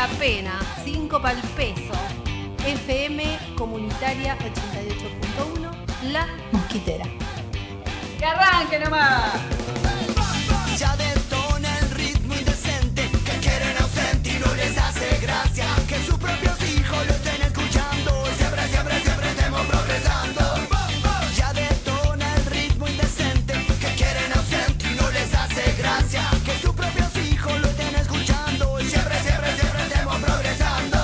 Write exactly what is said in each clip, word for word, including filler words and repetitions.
la pena, cinco pa'l peso. F M Comunitaria ochenta y ocho punto uno, La Mosquitera. ¡Que arranque nomás! Ya detona el ritmo indecente, que quieren ausente y no les hace gracia, que sus propios hijos lo estén escuchando, siempre, siempre, siempre estemos progresando. Ya detona el ritmo indecente, que quieren ausente y no les hace gracia, que sus propios hijos lo estén escuchando, siempre, siempre, siempre estemos progresando.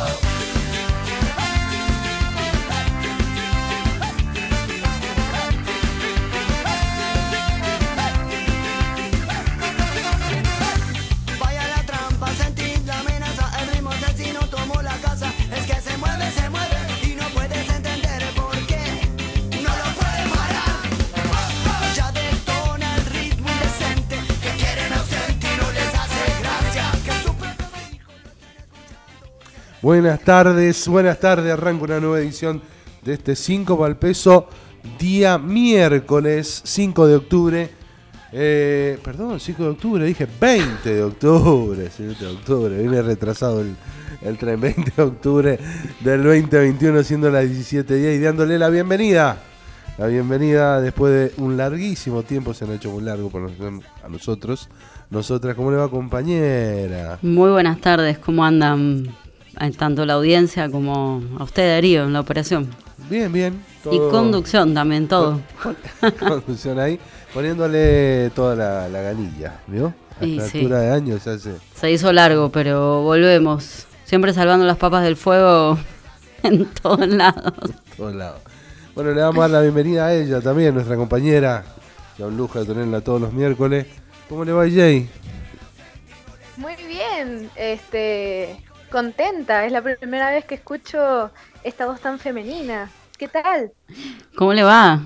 Vaya la trampa, sentís la amenaza, el ritmo asesino tomó la casa, es que se mueve, se mueve y no puedes entender por qué no lo puede parar. Ya detona el ritmo indecente, que quieren ausente y no les hace gracia, que su propio hijo. Buenas tardes, buenas tardes. Arranca una nueva edición de este cinco pa'l peso, día miércoles cinco de octubre. Eh, perdón, cinco de octubre, dije veinte de octubre, veinte de octubre, viene retrasado el, el tren, veinte de octubre del veinte veintiuno, siendo las diecisiete diez y dándole la bienvenida. La bienvenida después de un larguísimo tiempo, se nos ha hecho muy largo por nos- a nosotros. Nosotras, ¿cómo le va, compañera? Muy buenas tardes, ¿cómo andan eh, tanto la audiencia como a usted, Darío, en la operación? Bien, bien. Y conducción también, todo. Conducción ahí, poniéndole toda la, la ganilla, ¿vio? A Y esta sí. altura de años se hace. Se hizo largo, pero volvemos. Siempre salvando las papas del fuego en todos lados. Todos lados. Bueno, le vamos a dar la bienvenida a ella también, nuestra compañera. Ya un lujo de tenerla todos los miércoles. ¿Cómo le va, Jay? Muy bien, este, contenta, es la primera vez que escucho esta voz tan femenina. ¿Qué tal? ¿Cómo le va?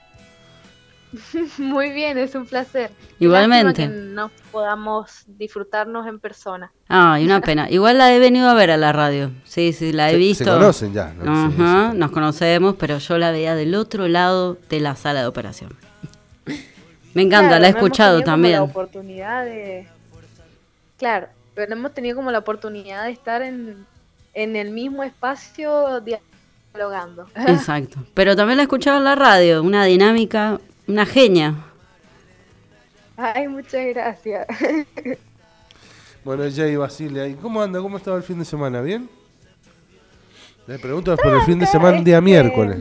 Muy bien, es un placer. Igualmente. Lástima que no podamos disfrutarnos en persona. Ah, y una pena. Igual la he venido a ver a la radio. Sí, sí, la he Se- visto. Se conocen ya, ¿no? Sí, Ajá, sí. nos conocemos, pero yo la veía del otro lado de la sala de operación. Me encanta, Claro, la he no hemos escuchado tenido como también. la oportunidad de... Claro, pero no hemos tenido como la oportunidad de estar en, en el mismo espacio dialogando. Exacto. Pero también la he escuchado en la radio, una dinámica, una genia. Ay, muchas gracias. Bueno, Jay, Basile, ¿y cómo anda? ¿Cómo estaba el fin de semana? ¿Bien? Le pregunto por el fin de semana, día Este, miércoles.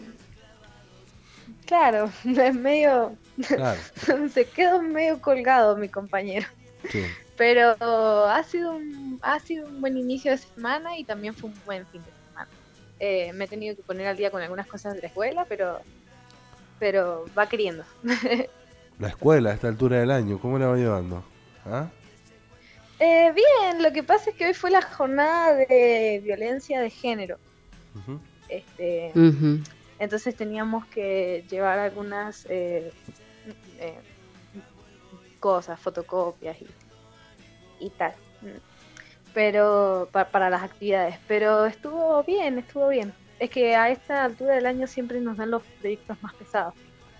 Claro, es medio... Claro, Se quedó medio colgado mi compañero. sí. Pero ha sido un, ha sido un buen inicio de semana y también fue un buen fin de semana. Eh, me he tenido que poner al día con algunas cosas de la escuela, pero pero va queriendo. La escuela a esta altura del año, ¿cómo la va llevando? ¿Ah? Eh, bien, lo que pasa es que hoy fue la jornada de violencia de género. Ujú. Este, Ujú. entonces teníamos que llevar algunas eh, eh, cosas, fotocopias y, y tal. Pero pa- para las actividades. Pero estuvo bien, estuvo bien. Es que a esta altura del año siempre nos dan los proyectos más pesados.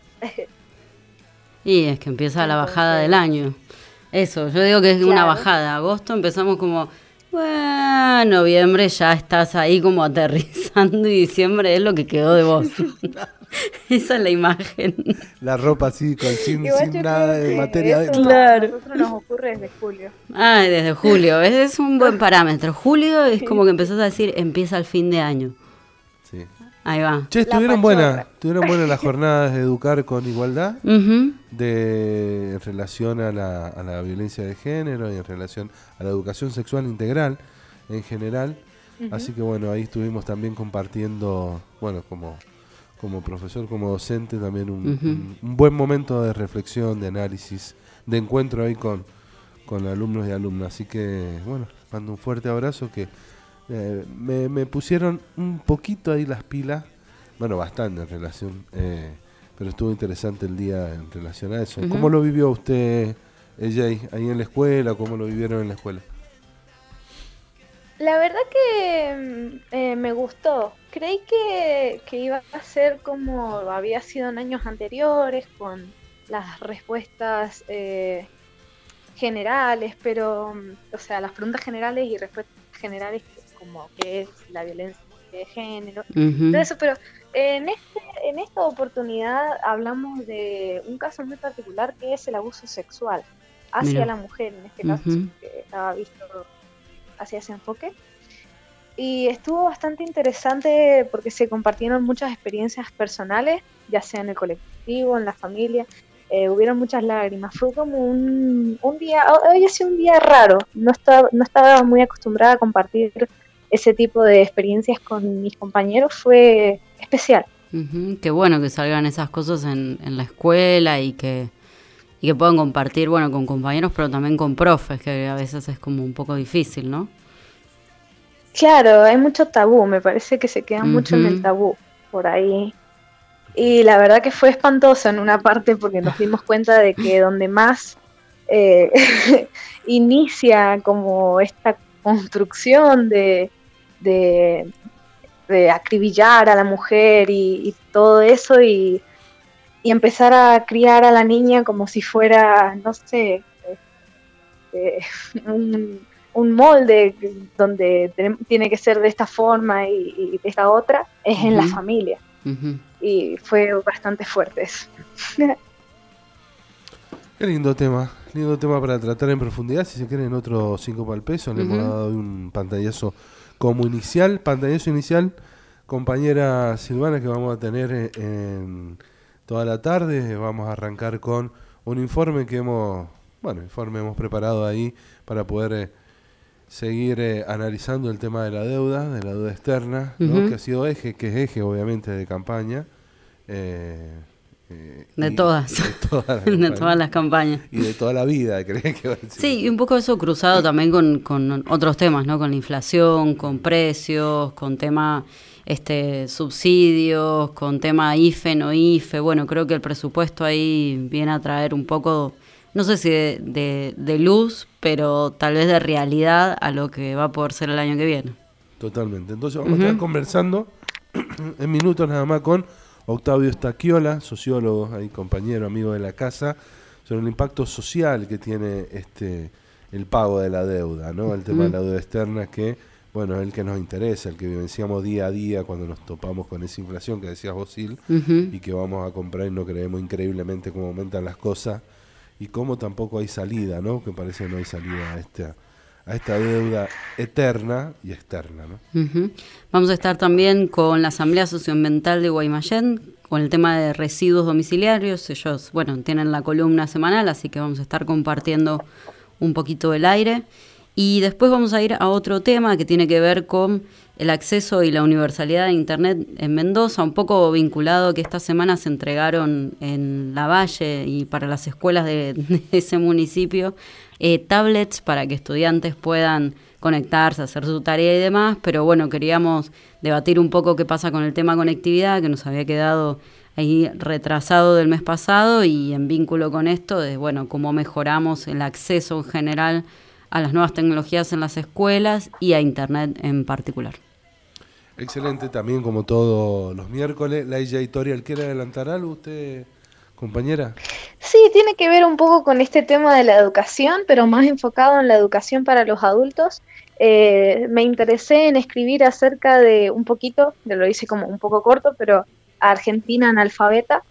Y es que empieza la Entonces- bajada del año. Eso, yo digo que es una Claro. bajada. Agosto empezamos como, bueno, noviembre ya estás ahí como aterrizando y diciembre es lo que quedó de vos. Esa es la imagen. La ropa así, con, sin, Igual sin yo nada creo de que materia eso adentro. Claro. A nosotros nos ocurre desde julio. Ay, desde julio, ese es un buen parámetro. Julio es como que empezás a decir, empieza el fin de año. Sí. Ahí va. Che, La estuvieron pachorra. buenas, estuvieron buenas las jornadas de Educar con Igualdad, Ujú. de, en relación a la, a la violencia de género y en relación a la educación sexual integral en general. Así que bueno, ahí estuvimos también compartiendo, bueno, como, como profesor, como docente, también un, Ujú. un, un buen momento de reflexión, de análisis, de encuentro ahí con, con alumnos y alumnas. Así que bueno, mando un fuerte abrazo que eh, me, me pusieron un poquito ahí las pilas, bueno, bastante en relación, eh, pero estuvo interesante el día en relación a eso. Ujú. ¿Cómo lo vivió usted, eh, Jay, ahí en la escuela? ¿Cómo lo vivieron en la escuela? La verdad que mm, eh, me gustó. Creí que, que iba a ser como había sido en años anteriores, con las respuestas eh, generales, pero, mm, o sea, las preguntas generales y respuestas generales como que es la violencia de género, Ujú. todo eso, pero en, este, en esta oportunidad hablamos de un caso muy particular que es el abuso sexual hacia Mira. la mujer, en este caso, Ujú. que estaba visto hacia ese enfoque. Y estuvo bastante interesante porque se compartieron muchas experiencias personales, ya sea en el colectivo, en la familia. Eh, hubieron muchas lágrimas. Fue como un, un día, hoy ha sido un día raro. No estaba, no estaba muy acostumbrada a compartir ese tipo de experiencias con mis compañeros. Fue especial. Ujú. Qué bueno que salgan esas cosas en, en la escuela y que, y que puedan compartir, bueno, con compañeros, pero también con profes, que a veces es como un poco difícil, ¿no? Claro, hay mucho tabú, me parece que se queda mucho en Ujú. el tabú por ahí. Y la verdad que fue espantoso en una parte porque nos dimos cuenta de que donde más eh, inicia como esta construcción de, de, de acribillar a la mujer y, y todo eso y, y empezar a criar a la niña como si fuera, no sé, eh, un, un molde donde ten- tiene que ser de esta forma y, y de esta otra, es en la Ujú. familia. Ujú. Y fue bastante fuerte eso. Qué lindo tema, lindo tema para tratar en profundidad. Si se quieren otro cinco para el peso, le hemos Ujú. dado un pantallazo como inicial, pantallazo inicial, compañera Silvana, que vamos a tener en, en toda la tarde. Vamos a arrancar con un informe que hemos, bueno, informe hemos preparado ahí para poder eh, seguir eh, analizando el tema de la deuda, de la deuda externa, ¿no? Ujú. Que ha sido eje, que es eje obviamente de campaña. Eh, eh, De y- todas. de todas las De campañas. todas las campañas. Y de toda la vida, creía que iba a decir. Sí, y un poco eso cruzado también con, con otros temas, ¿no? Con la inflación, con precios, con tema este subsidios, con tema I F E, no I F E. Bueno, creo que el presupuesto ahí viene a traer un poco, no sé si de, de, de luz, pero tal vez de realidad a lo que va a poder ser el año que viene. Totalmente. Entonces vamos Ujú. a estar conversando en minutos nada más con Octavio Stachiola, sociólogo, ahí compañero, amigo de la casa, sobre el impacto social que tiene este el pago de la deuda, ¿no? El tema de la deuda externa que, bueno, es el que nos interesa, el que vivenciamos día a día cuando nos topamos con esa inflación que decías vos, Sil, Ujú. y que vamos a comprar y no creemos increíblemente cómo aumentan las cosas y cómo tampoco hay salida, ¿no? Que parece que no hay salida a esta, a esta deuda eterna y externa, ¿no? Ujú. Vamos a estar también con la Asamblea Socioambiental de Guaymallén, con el tema de residuos domiciliarios. Ellos, bueno, tienen la columna semanal, así que vamos a estar compartiendo un poquito el aire. Y después vamos a ir a otro tema que tiene que ver con el acceso y la universalidad de Internet en Mendoza, un poco vinculado a que esta semana se entregaron en Lavalle y para las escuelas de, de ese municipio eh, tablets para que estudiantes puedan conectarse, hacer su tarea y demás, pero bueno, queríamos debatir un poco qué pasa con el tema conectividad, que nos había quedado ahí retrasado del mes pasado, y en vínculo con esto, de bueno, cómo mejoramos el acceso en general a las nuevas tecnologías en las escuelas y a Internet en particular. Excelente, también como todos los miércoles, la I J Editorial. ¿Quiere adelantar algo usted, compañera? Sí, tiene que ver un poco con este tema de la educación, pero más enfocado en la educación para los adultos. Eh, me interesé en escribir acerca de un poquito, de lo hice como un poco corto, pero Argentina analfabeta,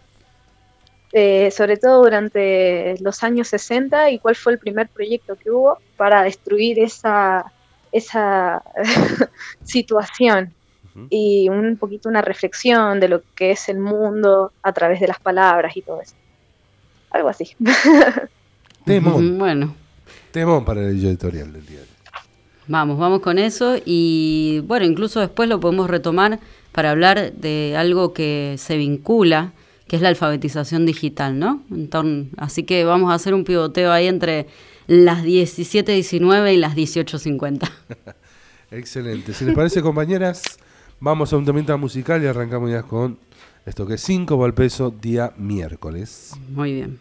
eh, sobre todo durante los años sesenta, y cuál fue el primer proyecto que hubo para destruir esa, esa situación. Ujú. Y un poquito una reflexión de lo que es el mundo a través de las palabras y todo eso. Algo así. Temón, Ujú, bueno, temón para la I J Editorial del día de hoy. vamos, vamos con eso, y bueno, incluso después lo podemos retomar para hablar de algo que se vincula, que es la alfabetización digital, ¿no? Entonces, así que vamos a hacer un pivoteo ahí entre las diecisiete diecinueve y las dieciocho cincuenta. Excelente. Si les parece, compañeras, vamos a un temita musical y arrancamos ya con esto que es cinco para el peso, día miércoles. Muy bien.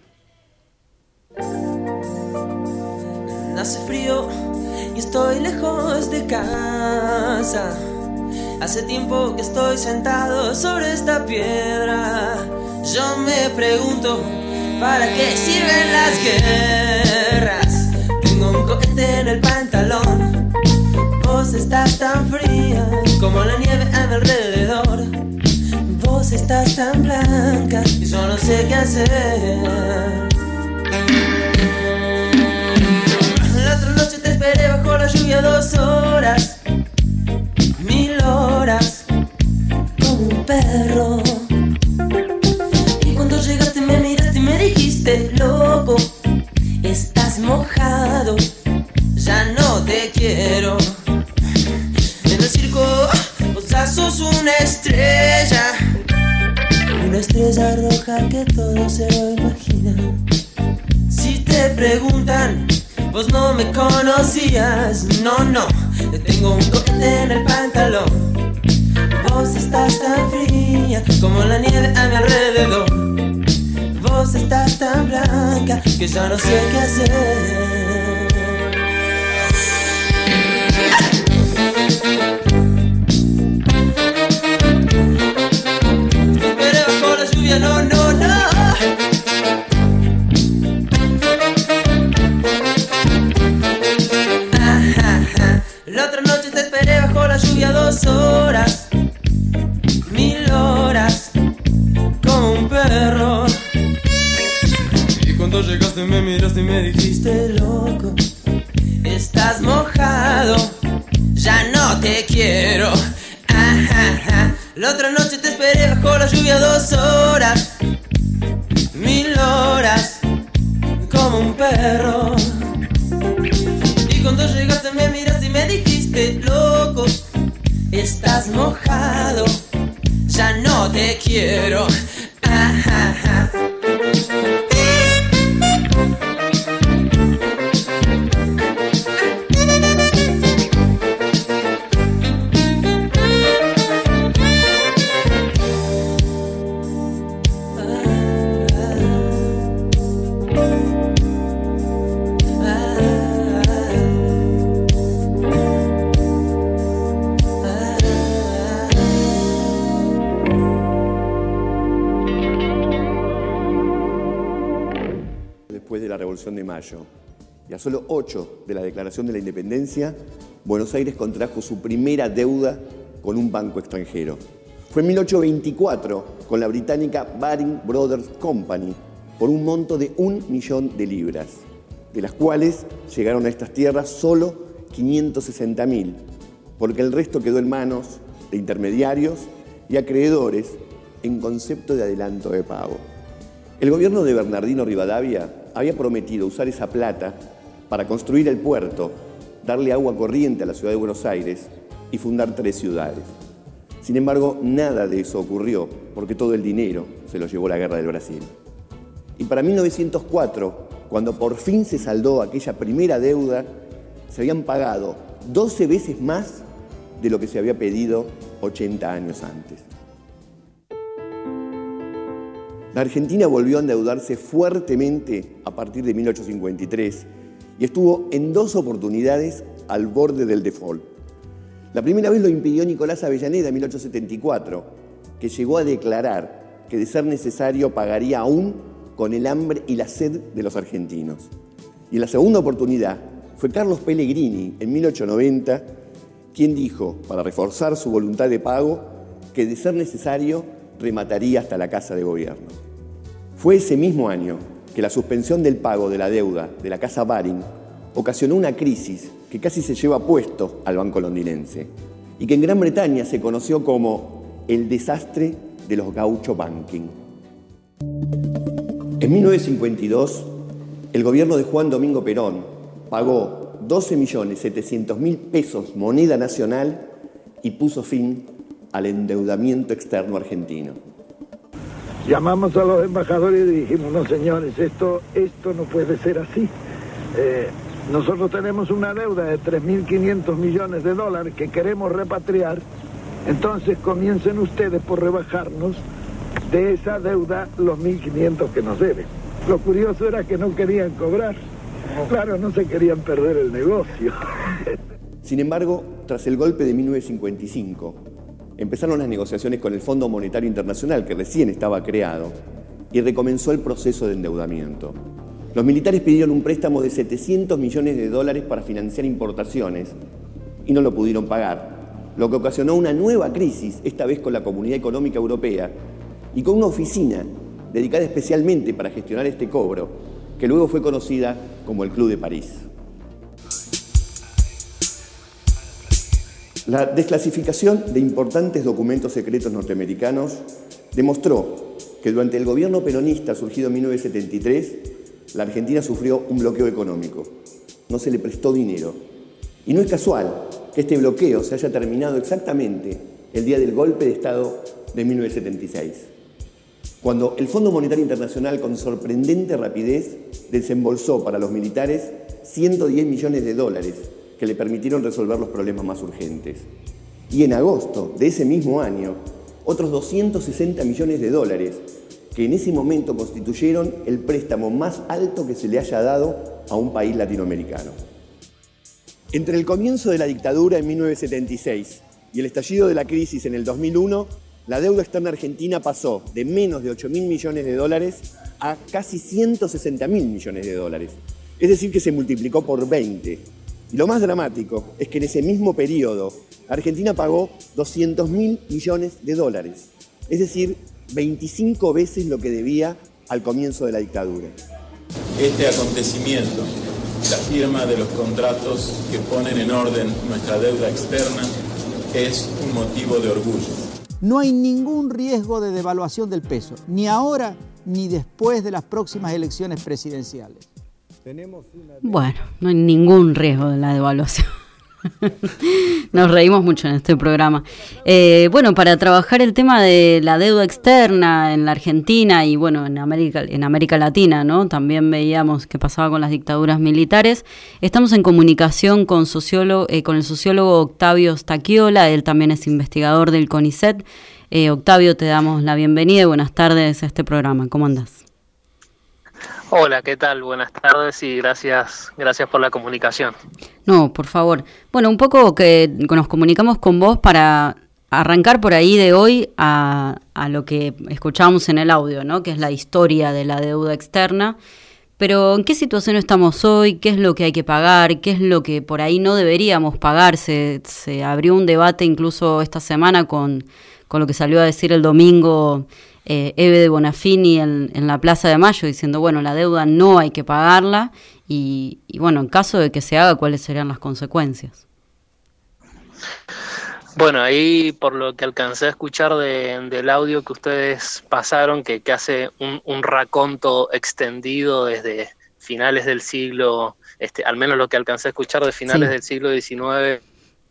Hace frío y estoy lejos de casa. Hace tiempo que estoy sentado sobre esta piedra. Yo me pregunto, ¿para qué sirven las guerras? Tengo un cohete en el pantalón. Vos Vos estás tan fría como la nieve a mi alrededor. Vos estás tan blanca y yo no sé qué hacer. La otra noche te esperé bajo la lluvia dos horas, mil horas, como un perro. Y cuando llegaste me miraste y me dijiste, loco, estás mojado, ya no te quiero. En el circo vos ya sos una estrella, una estrella roja que todo se lo imagina. Si te preguntan, vos no me conocías, no, no, te tengo un cohete en el pantalón. Vos estás tan fría como la nieve a mi alrededor. Vos estás tan blanca que ya no sé qué hacer. Esperé bajo la lluvia, no, no, no. La otra noche te esperé bajo la lluvia dos horas, mil horas, como un perro. Y cuando llegaste me miraste y me dijiste, loco, estás mojado, ya no te quiero. Ajá. La otra noche te esperé bajo la lluvia dos horas, mil horas, como un perro. Y cuando llegaste me miraste y me dijiste, loco, estás mojado, ya no te quiero. Ajá. De Mayo, y a solo ocho de la Declaración de la Independencia, Buenos Aires contrajo su primera deuda con un banco extranjero. Fue en mil ochocientos veinticuatro con la británica Baring Brothers Company por un monto de un millón de libras, de las cuales llegaron a estas tierras solo quinientos sesenta mil, porque el resto quedó en manos de intermediarios y acreedores en concepto de adelanto de pago. El gobierno de Bernardino Rivadavia había prometido usar esa plata para construir el puerto, darle agua corriente a la ciudad de Buenos Aires y fundar tres ciudades. Sin embargo, nada de eso ocurrió, porque todo el dinero se lo llevó la Guerra del Brasil. Y para mil novecientos cuatro, cuando por fin se saldó aquella primera deuda, se habían pagado doce veces más de lo que se había pedido ochenta años antes. La Argentina volvió a endeudarse fuertemente a partir de mil ochocientos cincuenta y tres y estuvo en dos oportunidades al borde del default. La primera vez lo impidió Nicolás Avellaneda en mil ochocientos setenta y cuatro, que llegó a declarar que de ser necesario pagaría aún con el hambre y la sed de los argentinos. Y la segunda oportunidad fue Carlos Pellegrini en mil ochocientos noventa, quien dijo, para reforzar su voluntad de pago, que de ser necesario remataría hasta la Casa de Gobierno. Fue ese mismo año que la suspensión del pago de la deuda de la Casa Baring ocasionó una crisis que casi se lleva puesto al banco londinense y que en Gran Bretaña se conoció como el desastre de los gaucho banking. En mil novecientos cincuenta y dos, el gobierno de Juan Domingo Perón pagó doce millones setecientos mil pesos moneda nacional y puso fin al endeudamiento externo argentino. Llamamos a los embajadores y dijimos, no señores, esto, esto no puede ser así. Eh, nosotros tenemos una deuda de tres mil quinientos millones de dólares que queremos repatriar, entonces comiencen ustedes por rebajarnos de esa deuda los mil quinientos que nos deben. Lo curioso era que no querían cobrar. Claro, no se querían perder el negocio. Sin embargo, tras el golpe de mil novecientos cincuenta y cinco, empezaron las negociaciones con el Fondo Monetario Internacional, que recién estaba creado, y recomenzó el proceso de endeudamiento. Los militares pidieron un préstamo de setecientos millones de dólares para financiar importaciones, y no lo pudieron pagar, lo que ocasionó una nueva crisis, esta vez con la Comunidad Económica Europea y con una oficina dedicada especialmente para gestionar este cobro, que luego fue conocida como el Club de París. La desclasificación de importantes documentos secretos norteamericanos demostró que durante el gobierno peronista surgido en mil novecientos setenta y tres, la Argentina sufrió un bloqueo económico. No se le prestó dinero. Y no es casual que este bloqueo se haya terminado exactamente el día del golpe de Estado de mil novecientos setenta y seis, cuando el Fondo Monetario Internacional, con sorprendente rapidez, desembolsó para los militares ciento diez millones de dólares que le permitieron resolver los problemas más urgentes. Y en agosto de ese mismo año, otros doscientos sesenta millones de dólares que en ese momento constituyeron el préstamo más alto que se le haya dado a un país latinoamericano. Entre el comienzo de la dictadura en mil novecientos setenta y seis y el estallido de la crisis en el dos mil uno, la deuda externa argentina pasó de menos de ocho mil millones de dólares a casi ciento sesenta mil millones de dólares. Es decir, que se multiplicó por veinte. Y lo más dramático es que en ese mismo periodo, Argentina pagó doscientos mil millones de dólares. Es decir, veinticinco veces lo que debía al comienzo de la dictadura. Este acontecimiento, la firma de los contratos que ponen en orden nuestra deuda externa, es un motivo de orgullo. No hay ningún riesgo de devaluación del peso, ni ahora ni después de las próximas elecciones presidenciales. Bueno, no hay ningún riesgo de la devaluación. Nos reímos mucho en este programa. Eh, bueno, para trabajar el tema de la deuda externa en la Argentina y bueno, en América, en América Latina, ¿no? También veíamos qué pasaba con las dictaduras militares. Estamos en comunicación con, sociólogo, eh, con el sociólogo Octavio Stachiola, él también es investigador del CONICET. Eh, Octavio, te damos la bienvenida y buenas tardes a este programa. ¿Cómo andás? Hola, ¿qué tal? Buenas tardes y gracias, gracias por la comunicación. No, por favor. Bueno, un poco que nos comunicamos con vos para arrancar por ahí de hoy a, a lo que escuchábamos en el audio, ¿no? Que es la historia de la deuda externa. Pero ¿en qué situación estamos hoy? ¿Qué es lo que hay que pagar? ¿Qué es lo que por ahí no deberíamos pagar? Se, se abrió un debate incluso esta semana con, con lo que salió a decir el domingo Eh, Eve de Bonafini en, en la Plaza de Mayo, diciendo, bueno, la deuda no hay que pagarla y, y bueno, en caso de que se haga, ¿cuáles serían las consecuencias? Bueno, ahí por lo que alcancé a escuchar de, del audio que ustedes pasaron, que, que hace un, un raconto extendido desde finales del siglo, este, al menos lo que alcancé a escuchar de finales sí. del siglo diecinueve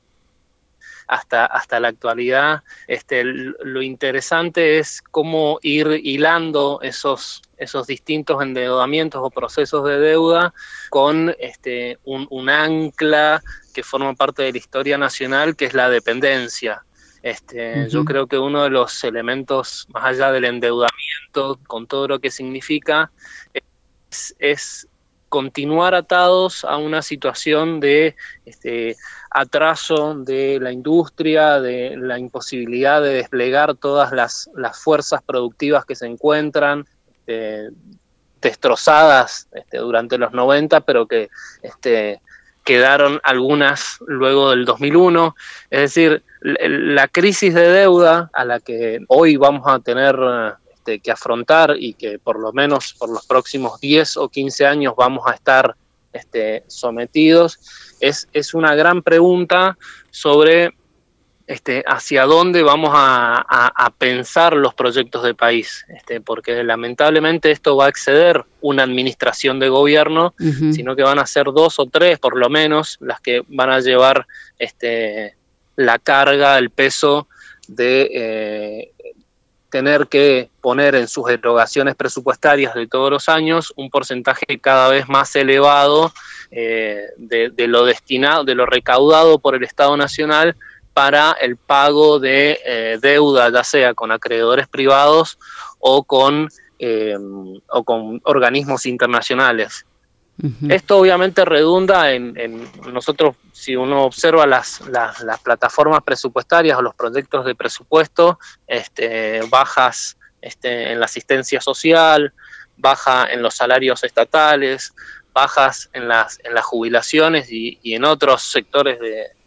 hasta, hasta la actualidad. Este, lo interesante es cómo ir hilando esos, esos distintos endeudamientos o procesos de deuda con este, un, un ancla que forma parte de la historia nacional, que es la dependencia. Este, uh-huh. Yo creo que uno de los elementos, más allá del endeudamiento, con todo lo que significa, es, es continuar atados a una situación de este, atraso de la industria, de la imposibilidad de desplegar todas las, las fuerzas productivas que se encuentran este, destrozadas este, durante los noventa, pero que este, quedaron algunas luego del dos mil uno. Es decir, la crisis de deuda a la que hoy vamos a tener este, que afrontar y que por lo menos por los próximos diez o quince años vamos a estar este, sometidos, es, es una gran pregunta sobre este, hacia dónde vamos a, a, a pensar los proyectos de país, este, porque lamentablemente esto va a exceder una administración de gobierno, uh-huh. sino que van a ser dos o tres por lo menos las que van a llevar este, la carga, el peso de eh, tener que poner en sus erogaciones presupuestarias de todos los años un porcentaje cada vez más elevado eh, de, de lo destinado, de lo recaudado por el Estado Nacional para el pago de eh, deuda, ya sea con acreedores privados o con, eh, o con organismos internacionales. Uh-huh. Esto obviamente redunda en, en nosotros, si uno observa las, las, las plataformas presupuestarias o los proyectos de presupuesto, este, bajas este, en la asistencia social, baja en los salarios estatales, bajas en las, en las jubilaciones y, y en otros sectores de,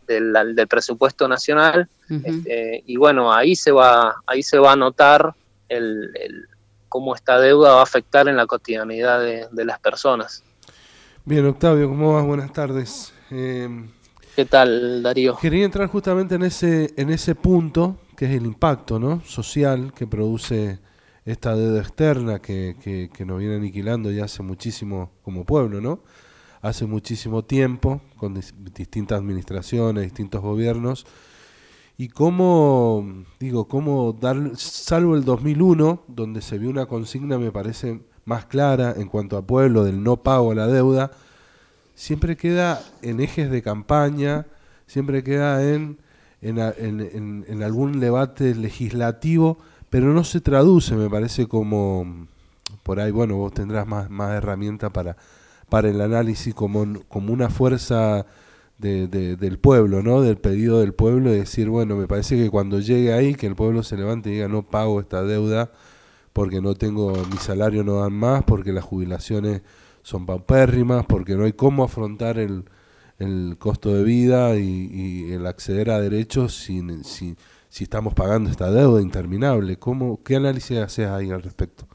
del, del presupuesto nacional, Uh-huh. este, y bueno, ahí se va, ahí se va a notar el, el, cómo esta deuda va a afectar en la cotidianidad de, de las personas. Bien, Octavio, ¿cómo vas? Buenas tardes. Eh, ¿Qué tal, Darío? Quería entrar justamente en ese, en ese punto, que es el impacto, ¿no?, social que produce esta deuda externa que, que, que nos viene aniquilando ya hace muchísimo como pueblo, ¿no? Hace muchísimo tiempo, con dis- distintas administraciones, distintos gobiernos, y cómo, digo, cómo dar, salvo el dos mil uno, donde se vio una consigna, me parece, más clara en cuanto a pueblo, del no pago a la deuda, siempre queda en ejes de campaña, siempre queda en, en, en, en, en algún debate legislativo, pero no se traduce, me parece, como, por ahí, bueno, vos tendrás más, más herramientas para, para el análisis, como, como una fuerza de, de, del pueblo, ¿no?, del pedido del pueblo, y decir, bueno, me parece que cuando llegue ahí, que el pueblo se levante y diga, no pago esta deuda, porque no tengo, mi salario no dan más, porque las jubilaciones son paupérrimas, porque no hay cómo afrontar el, el costo de vida y, y el acceder a derechos si, si, si estamos pagando esta deuda interminable. ¿Cómo, qué análisis haces ahí al respecto?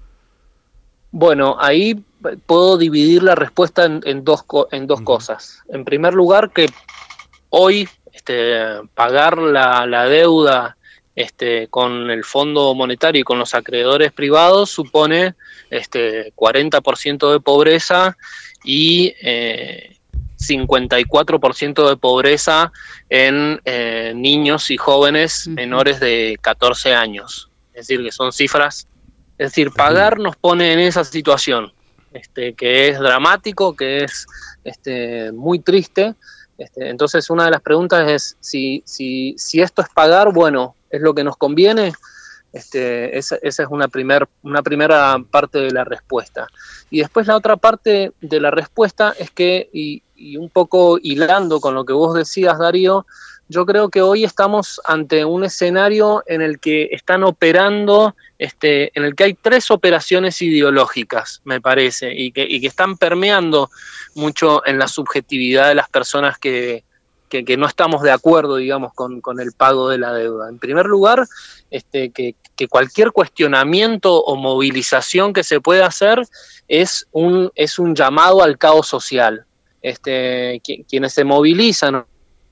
Bueno, ahí puedo dividir la respuesta en, en dos, en dos uh-huh. cosas. En primer lugar, que hoy este, pagar la, la deuda este, con el Fondo Monetario y con los acreedores privados supone este, cuarenta por ciento de pobreza y eh, cincuenta y cuatro por ciento de pobreza en eh, niños y jóvenes uh-huh. menores de catorce años. Es decir, que son cifras. Es decir, pagar nos pone en esa situación, este, que es dramático, que es este, muy triste. Este, entonces, una de las preguntas es si, si, si esto es pagar, bueno, ¿es lo que nos conviene? Este, esa, esa es una, primer, una primera parte de la respuesta. Y después la otra parte de la respuesta es que, y, y un poco hilando con lo que vos decías, Darío, yo creo que hoy estamos ante un escenario en el que están operando, este, en el que hay tres operaciones ideológicas, me parece, y que, y que están permeando mucho en la subjetividad de las personas que, que, que no estamos de acuerdo, digamos, con, con el pago de la deuda. En primer lugar, este, que, que cualquier cuestionamiento o movilización que se pueda hacer es un, es un llamado al caos social. Este, qui- quienes se movilizan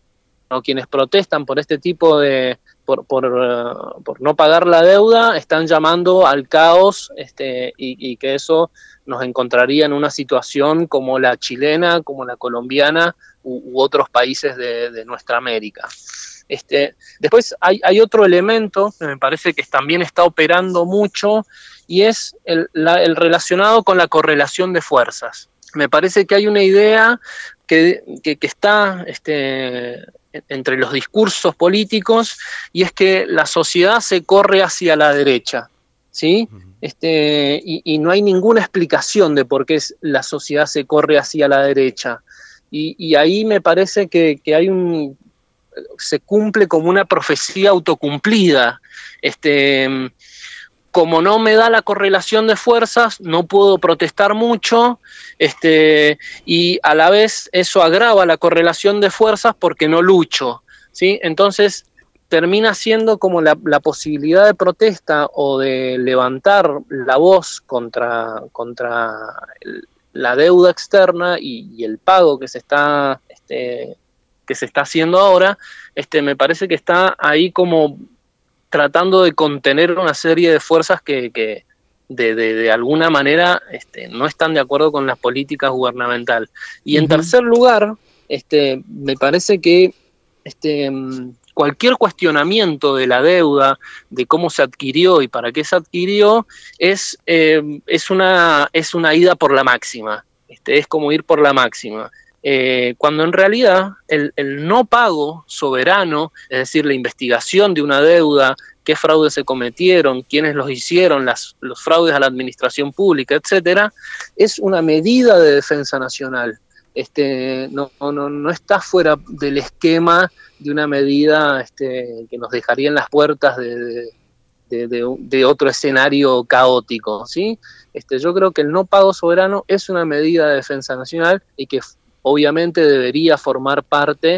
o quienes protestan por este tipo de, por, por, uh, por no pagar la deuda, están llamando al caos, este, y, y que eso nos encontraría en una situación como la chilena, como la colombiana u, u otros países de, de nuestra América. Este, después hay, hay otro elemento que me parece que también está operando mucho, y es el, la, el relacionado con la correlación de fuerzas. Me parece que hay una idea que, que, que está este, entre los discursos políticos, y es que la sociedad se corre hacia la derecha, ¿sí? Este, y, y no hay ninguna explicación de por qué la sociedad se corre hacia la derecha. Y, y ahí me parece que, que hay un, se cumple como una profecía autocumplida. Este, como no me da la correlación de fuerzas, no puedo protestar mucho, este, y a la vez eso agrava la correlación de fuerzas porque no lucho, ¿sí? Entonces termina siendo como la, la posibilidad de protesta o de levantar la voz contra, contra el, la deuda externa y, y el pago que se está, este, que se está haciendo ahora, este, me parece que está ahí como tratando de contener una serie de fuerzas que, que de, de, de alguna manera este, no están de acuerdo con las políticas gubernamentales. Y en uh-huh. tercer lugar, este, me parece que este, cualquier cuestionamiento de la deuda, de cómo se adquirió y para qué se adquirió, es, eh, es, una, es una ida por la máxima. Este, es como ir por la máxima. Eh, cuando en realidad el, el no pago soberano, es decir, la investigación de una deuda, qué fraudes se cometieron, quiénes los hicieron, las, los fraudes a la administración pública, etcétera, es una medida de defensa nacional. Este, no, no, no está fuera del esquema de una medida este, que nos dejaría en las puertas de, de, de, de, de otro escenario caótico, ¿sí? Este, yo creo que el no pago soberano es una medida de defensa nacional y que obviamente debería formar parte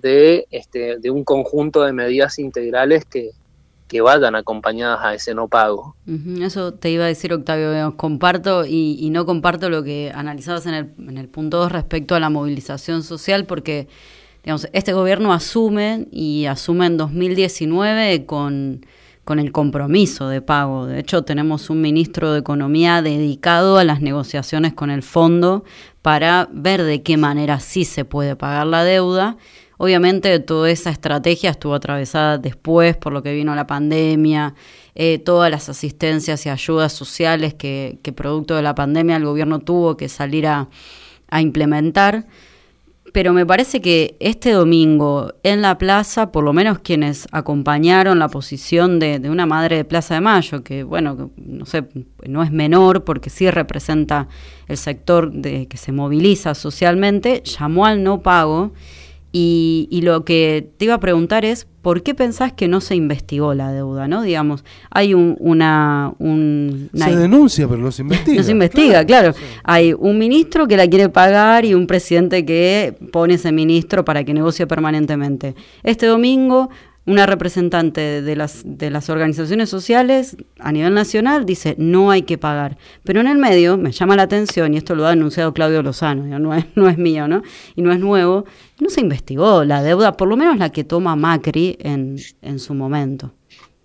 de, este, de un conjunto de medidas integrales que, que vayan acompañadas a ese no pago. Uh-huh. Eso te iba a decir, Octavio, digamos, comparto y, y no comparto lo que analizabas en el, en el punto dos respecto a la movilización social, porque digamos, este gobierno asume y asume en dos mil diecinueve con, con el compromiso de pago. De hecho, tenemos un ministro de Economía dedicado a las negociaciones con el fondo para ver de qué manera sí se puede pagar la deuda. Obviamente toda esa estrategia estuvo atravesada después por lo que vino la pandemia, eh, todas las asistencias y ayudas sociales que, que producto de la pandemia el gobierno tuvo que salir a, a implementar. Pero me parece que este domingo en la plaza, por lo menos quienes acompañaron la posición de, de una madre de Plaza de Mayo, que bueno, no sé, no es menor porque sí representa el sector de, que se moviliza socialmente, llamó al no pago. Y, y lo que te iba a preguntar es, ¿por qué pensás que no se investigó la deuda, no? Digamos, hay un, una... Un, una se denuncia, pero no se investiga. No se investiga, claro. claro. Sí. Hay un ministro que la quiere pagar y un presidente que pone ese ministro para que negocie permanentemente. Este domingo, una representante de las, de las organizaciones sociales a nivel nacional dice no hay que pagar. Pero en el medio me llama la atención, y esto lo ha denunciado Claudio Lozano, no es, no es mío, ¿no? Y no es nuevo, no se investigó la deuda, por lo menos la que toma Macri en, en su momento.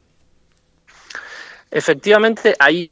Efectivamente, hay,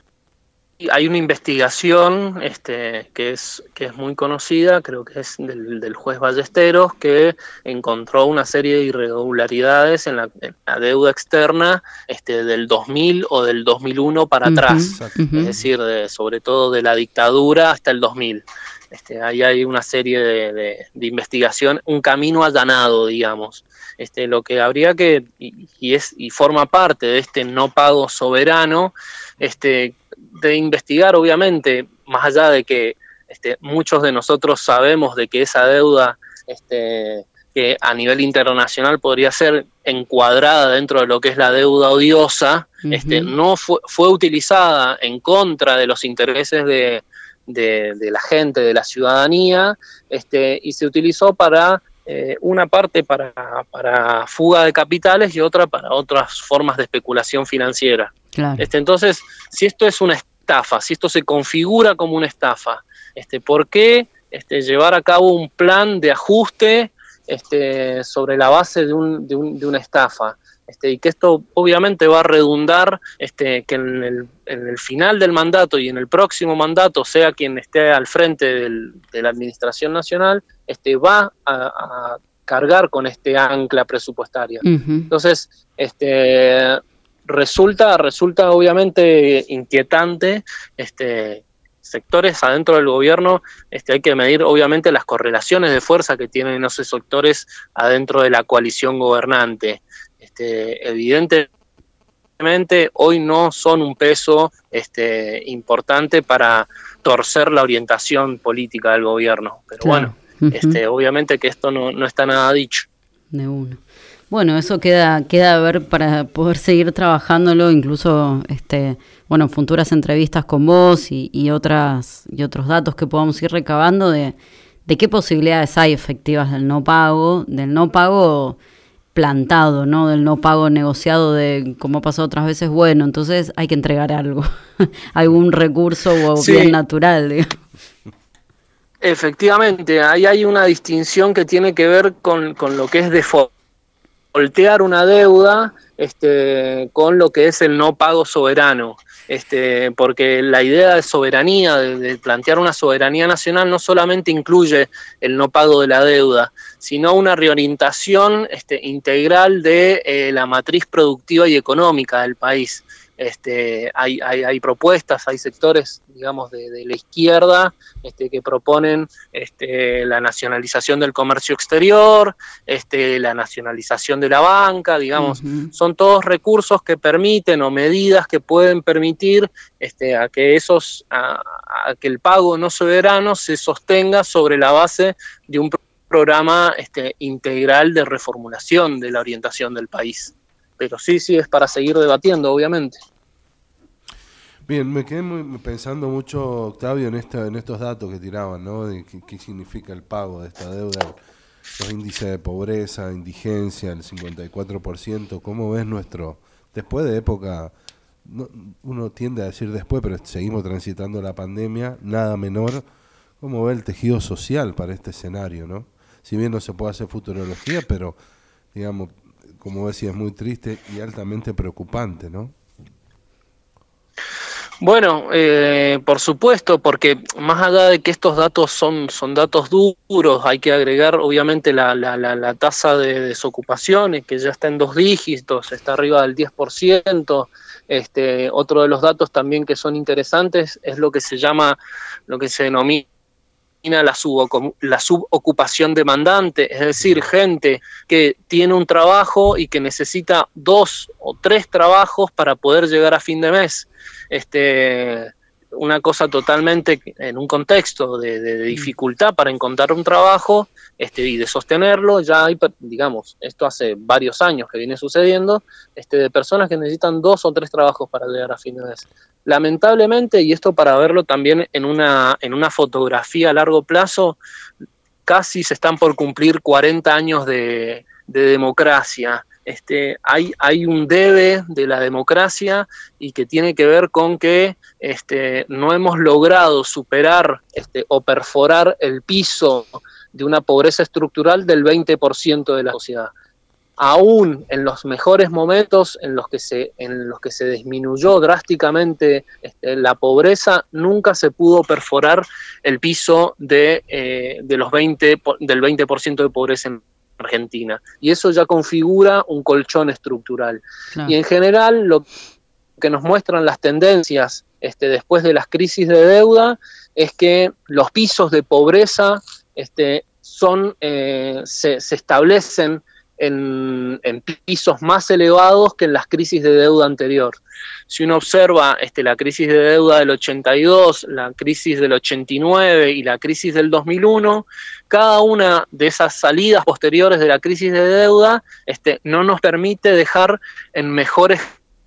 hay una investigación este, que, es, que es muy conocida, creo que es del, del juez Ballesteros, que encontró una serie de irregularidades en la, en la deuda externa este, del dos mil o del dos mil uno para uh-huh, atrás, uh-huh. es decir, de, sobre todo de la dictadura hasta el dos mil. Este, ahí hay una serie de, de, de investigación, un camino allanado, digamos. Este, lo que habría que, y, y, es, y forma parte de este no pago soberano, este, de investigar, obviamente, más allá de que este, muchos de nosotros sabemos de que esa deuda este, que a nivel internacional podría ser encuadrada dentro de lo que es la deuda odiosa, uh-huh. este, no fue, fue utilizada en contra de los intereses de De, de la gente, de la ciudadanía, este, y se utilizó para eh, una parte para, para fuga de capitales y otra para otras formas de especulación financiera. Claro. Este, entonces, si esto es una estafa, si esto se configura como una estafa, este, ¿por qué este, llevar a cabo un plan de ajuste este, sobre la base de, un, de, un, de una estafa? Este, y que esto obviamente va a redundar este, que en el, en el final del mandato y en el próximo mandato, sea quien esté al frente del, de la Administración Nacional, este, va a, a cargar con este ancla presupuestaria. Uh-huh. Entonces, este, resulta, resulta obviamente inquietante, este, sectores adentro del gobierno, este, hay que medir obviamente las correlaciones de fuerza que tienen esos sectores adentro de la coalición gobernante. Este, evidentemente hoy no son un peso este, importante para torcer la orientación política del gobierno, pero claro. bueno, uh-huh. este, obviamente que esto no, no está nada dicho. De uno. Bueno, eso queda queda a ver para poder seguir trabajándolo, incluso este bueno futuras entrevistas con vos y, y otras y otros datos que podamos ir recabando de, de qué posibilidades hay efectivas del no pago, del no pago plantado, ¿no? Del no pago negociado, de como ha pasado otras veces, bueno, entonces hay que entregar algo, algún recurso o sí. bien natural, digamos. Efectivamente, ahí hay una distinción que tiene que ver con, con lo que es defaultear una deuda este, con lo que es el no pago soberano. Este, porque la idea de soberanía, de, de plantear una soberanía nacional, no solamente incluye el no pago de la deuda, sino una reorientación este, integral de eh, la matriz productiva y económica del país. Este, hay, hay, hay propuestas, hay sectores, digamos, de, de la izquierda este, que proponen este, la nacionalización del comercio exterior, este, la nacionalización de la banca, digamos, uh-huh. son todos recursos que permiten o medidas que pueden permitir este, a que esos, a, a que el pago no soberano se sostenga sobre la base de un programa este, integral de reformulación de la orientación del país. Pero sí, sí, es para seguir debatiendo, obviamente. Bien, me quedé muy, pensando mucho, Octavio, en esta, en estos datos que tiraban, ¿no? De qué, qué significa el pago de esta deuda los índices de pobreza, indigencia, el cincuenta y cuatro por ciento. ¿Cómo ves nuestro, después de época, no, uno tiende a decir después, pero seguimos transitando la pandemia, nada menor, cómo ve el tejido social para este escenario, ¿no? Si bien no se puede hacer futurología, pero, digamos, como decía, es muy triste y altamente preocupante, ¿no? Bueno, eh, por supuesto, porque más allá de que estos datos son, son datos duros, hay que agregar obviamente la, la, la, la tasa de desocupación, que ya está en dos dígitos, está arriba del diez por ciento. Este, otro de los datos también que son interesantes es lo que se llama, lo que se denomina La, subocu- la subocupación demandante, es decir, gente que tiene un trabajo y que necesita dos o tres trabajos para poder llegar a fin de mes. Este, una cosa totalmente en un contexto de, de, de dificultad para encontrar un trabajo este, y de sostenerlo. Ya hay, digamos, esto hace varios años que viene sucediendo, este, de personas que necesitan dos o tres trabajos para llegar a fin de mes. Lamentablemente, y esto para verlo también en una, en una fotografía a largo plazo, casi se están por cumplir cuarenta años de, de democracia. Este, hay, hay un debe de la democracia y que tiene que ver con que este, no hemos logrado superar este, o perforar el piso de una pobreza estructural del veinte por ciento de la sociedad. Aún en los mejores momentos en los que se, en los que se disminuyó drásticamente este, la pobreza, nunca se pudo perforar el piso de, eh, de los veinte, del veinte por ciento de pobreza en Argentina. Y eso ya configura un colchón estructural. Claro. Y en general lo que nos muestran las tendencias este, después de las crisis de deuda es que los pisos de pobreza este, son, eh, se, se establecen En, en pisos más elevados que en las crisis de deuda anterior. Si uno observa este, la crisis de deuda del ochenta y dos, la crisis del ochenta y nueve y la crisis del dos mil uno, cada una de esas salidas posteriores de la crisis de deuda este, no nos permite dejar en mejores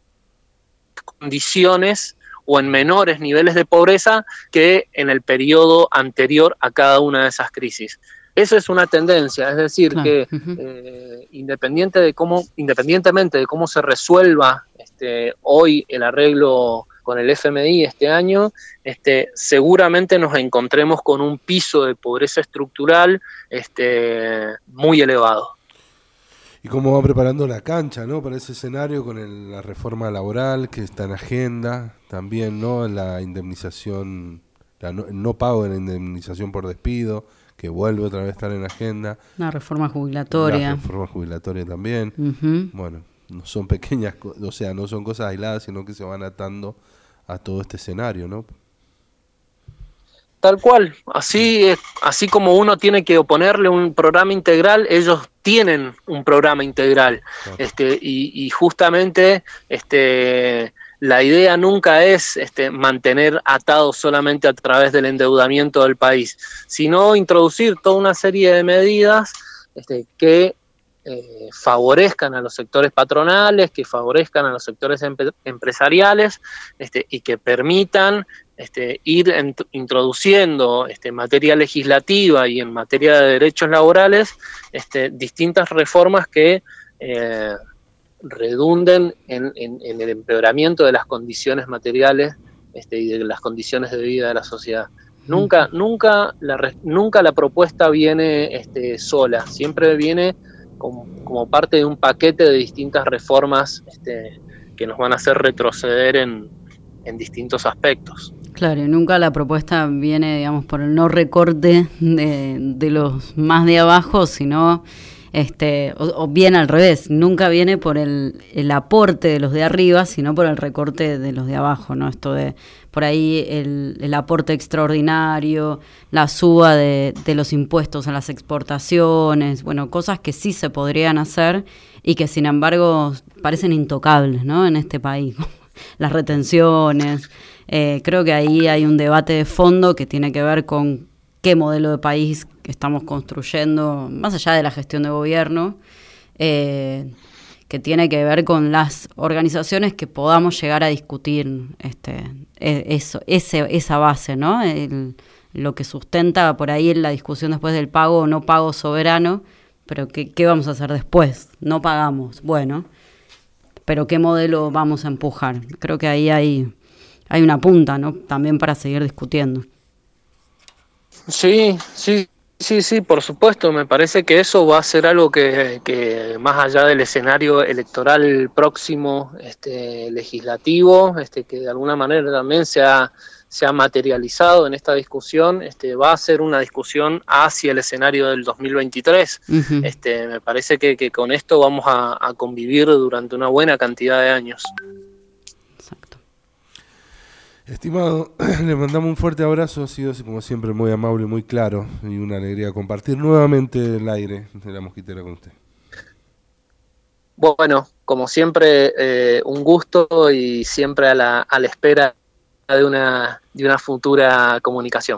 condiciones o en menores niveles de pobreza que en el periodo anterior a cada una de esas crisis. Eso es una tendencia, es decir, claro. que eh, independiente de cómo, independientemente de cómo se resuelva este, hoy el arreglo con el F M I este año, este, seguramente nos encontremos con un piso de pobreza estructural este, muy elevado. Y cómo va preparando la cancha, ¿no? Para ese escenario con el, la reforma laboral que está en agenda, también, ¿no? La indemnización, la no, el no pago de la indemnización por despido, que vuelve otra vez a estar en agenda. La reforma jubilatoria. La reforma jubilatoria también. Uh-huh. Bueno, no son pequeñas, o sea, no son cosas aisladas, sino que se van atando a todo este escenario, ¿no? Tal cual, así es, así como uno tiene que oponerle un programa integral, ellos tienen un programa integral. Claro. Este, y, y justamente este la idea nunca es este, mantener atado solamente a través del endeudamiento del país, sino introducir toda una serie de medidas este, que eh, favorezcan a los sectores patronales, que favorezcan a los sectores empe- empresariales este, y que permitan este, ir ent- introduciendo este, en materia legislativa y en materia de derechos laborales este, distintas reformas que eh, redunden en, en, en el empeoramiento de las condiciones materiales este, y de las condiciones de vida de la sociedad. Nunca, nunca, la, nunca la propuesta viene este, sola, siempre viene como, como parte de un paquete de distintas reformas este, que nos van a hacer retroceder en, en distintos aspectos. Claro, y nunca la propuesta viene, digamos, por el no recorte de, de los más de abajo, sino... Este, o, o bien al revés, nunca viene por el, el aporte de los de arriba, sino por el recorte de los de abajo, ¿no? Esto de, por ahí, el, el aporte extraordinario, la suba de, de los impuestos a las exportaciones, bueno, cosas que sí se podrían hacer y que, sin embargo, parecen intocables, ¿no? En este país. Las retenciones, eh, creo que ahí hay un debate de fondo que tiene que ver con qué modelo de país que estamos construyendo, más allá de la gestión de gobierno, eh, que tiene que ver con las organizaciones que podamos llegar a discutir este, eso, ese, esa base, ¿no? El, lo que sustenta por ahí en la discusión después del pago o no pago soberano, pero ¿qué, qué vamos a hacer después? No pagamos, bueno, pero ¿qué modelo vamos a empujar? Creo que ahí hay, hay una punta, ¿no? También para seguir discutiendo. Sí, sí, sí, sí, por supuesto. Me parece que eso va a ser algo que, que más allá del escenario electoral próximo, este, legislativo, este, que de alguna manera también se ha, se ha materializado en esta discusión, este, va a ser una discusión hacia el escenario del dos mil veintitrés. Uh-huh. Este, me parece que, que con esto vamos a, a convivir durante una buena cantidad de años. Estimado, le mandamos un fuerte abrazo, ha sido como siempre muy amable, muy claro y una alegría compartir nuevamente el aire de La Mosquitera con usted. Bueno, como siempre, eh, un gusto y siempre a la, a la espera de una, de una futura comunicación.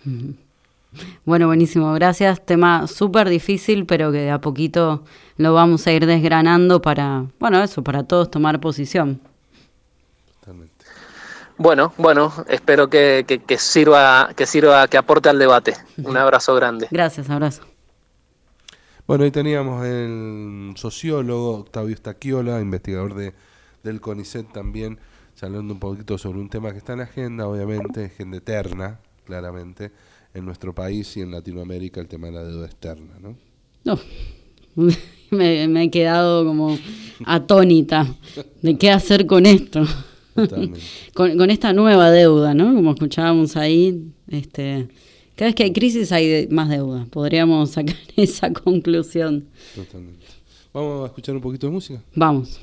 Bueno, buenísimo, gracias. Tema súper difícil, pero que de a poquito lo vamos a ir desgranando para, bueno, eso, para todos tomar posición. Totalmente. Bueno, bueno, espero que, que, que sirva, que sirva, que aporte al debate. Un abrazo grande. Gracias, abrazo. Bueno, ahí teníamos el sociólogo Octavio Stachiola, investigador de, del CONICET también, hablando un poquito sobre un tema que está en la agenda, obviamente, agenda eterna, claramente, en nuestro país y en Latinoamérica, el tema de la deuda externa, ¿no? No, me, me he quedado como atónita de qué hacer con esto. con, con esta nueva deuda, ¿no? Como escuchábamos ahí, este, cada vez que hay crisis hay de, más deuda. Podríamos sacar esa conclusión. Totalmente. ¿Vamos a escuchar un poquito de música? Vamos.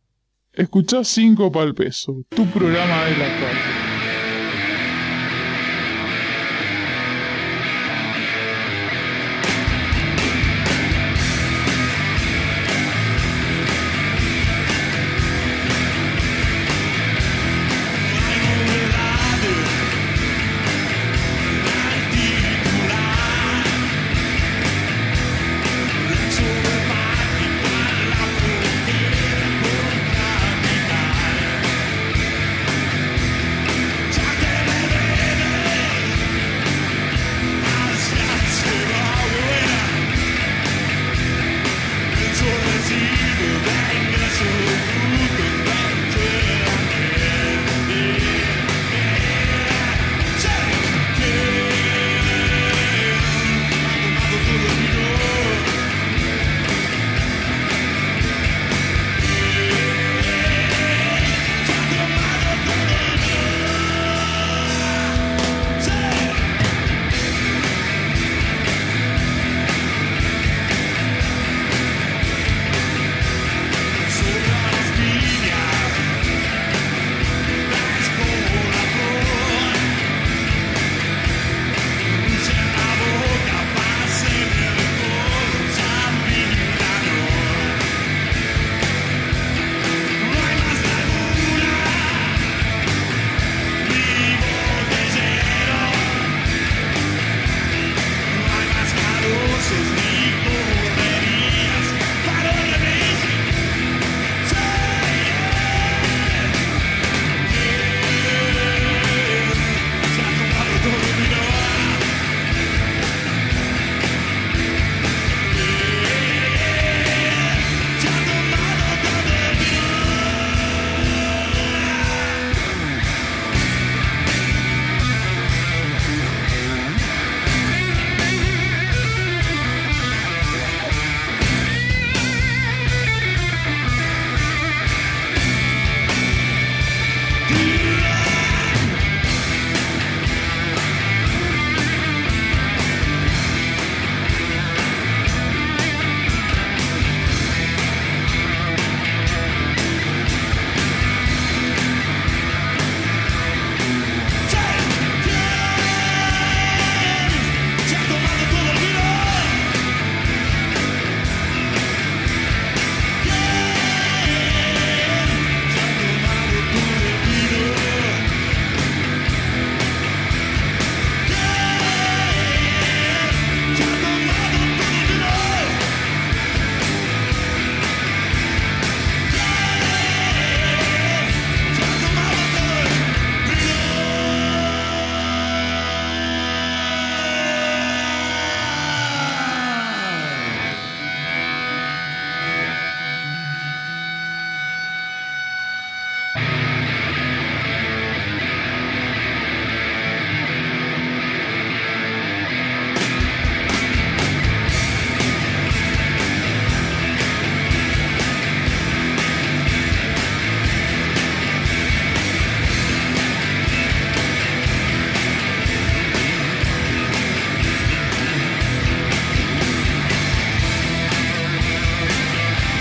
Escuchá cinco pa'l peso, tu programa de la tarde.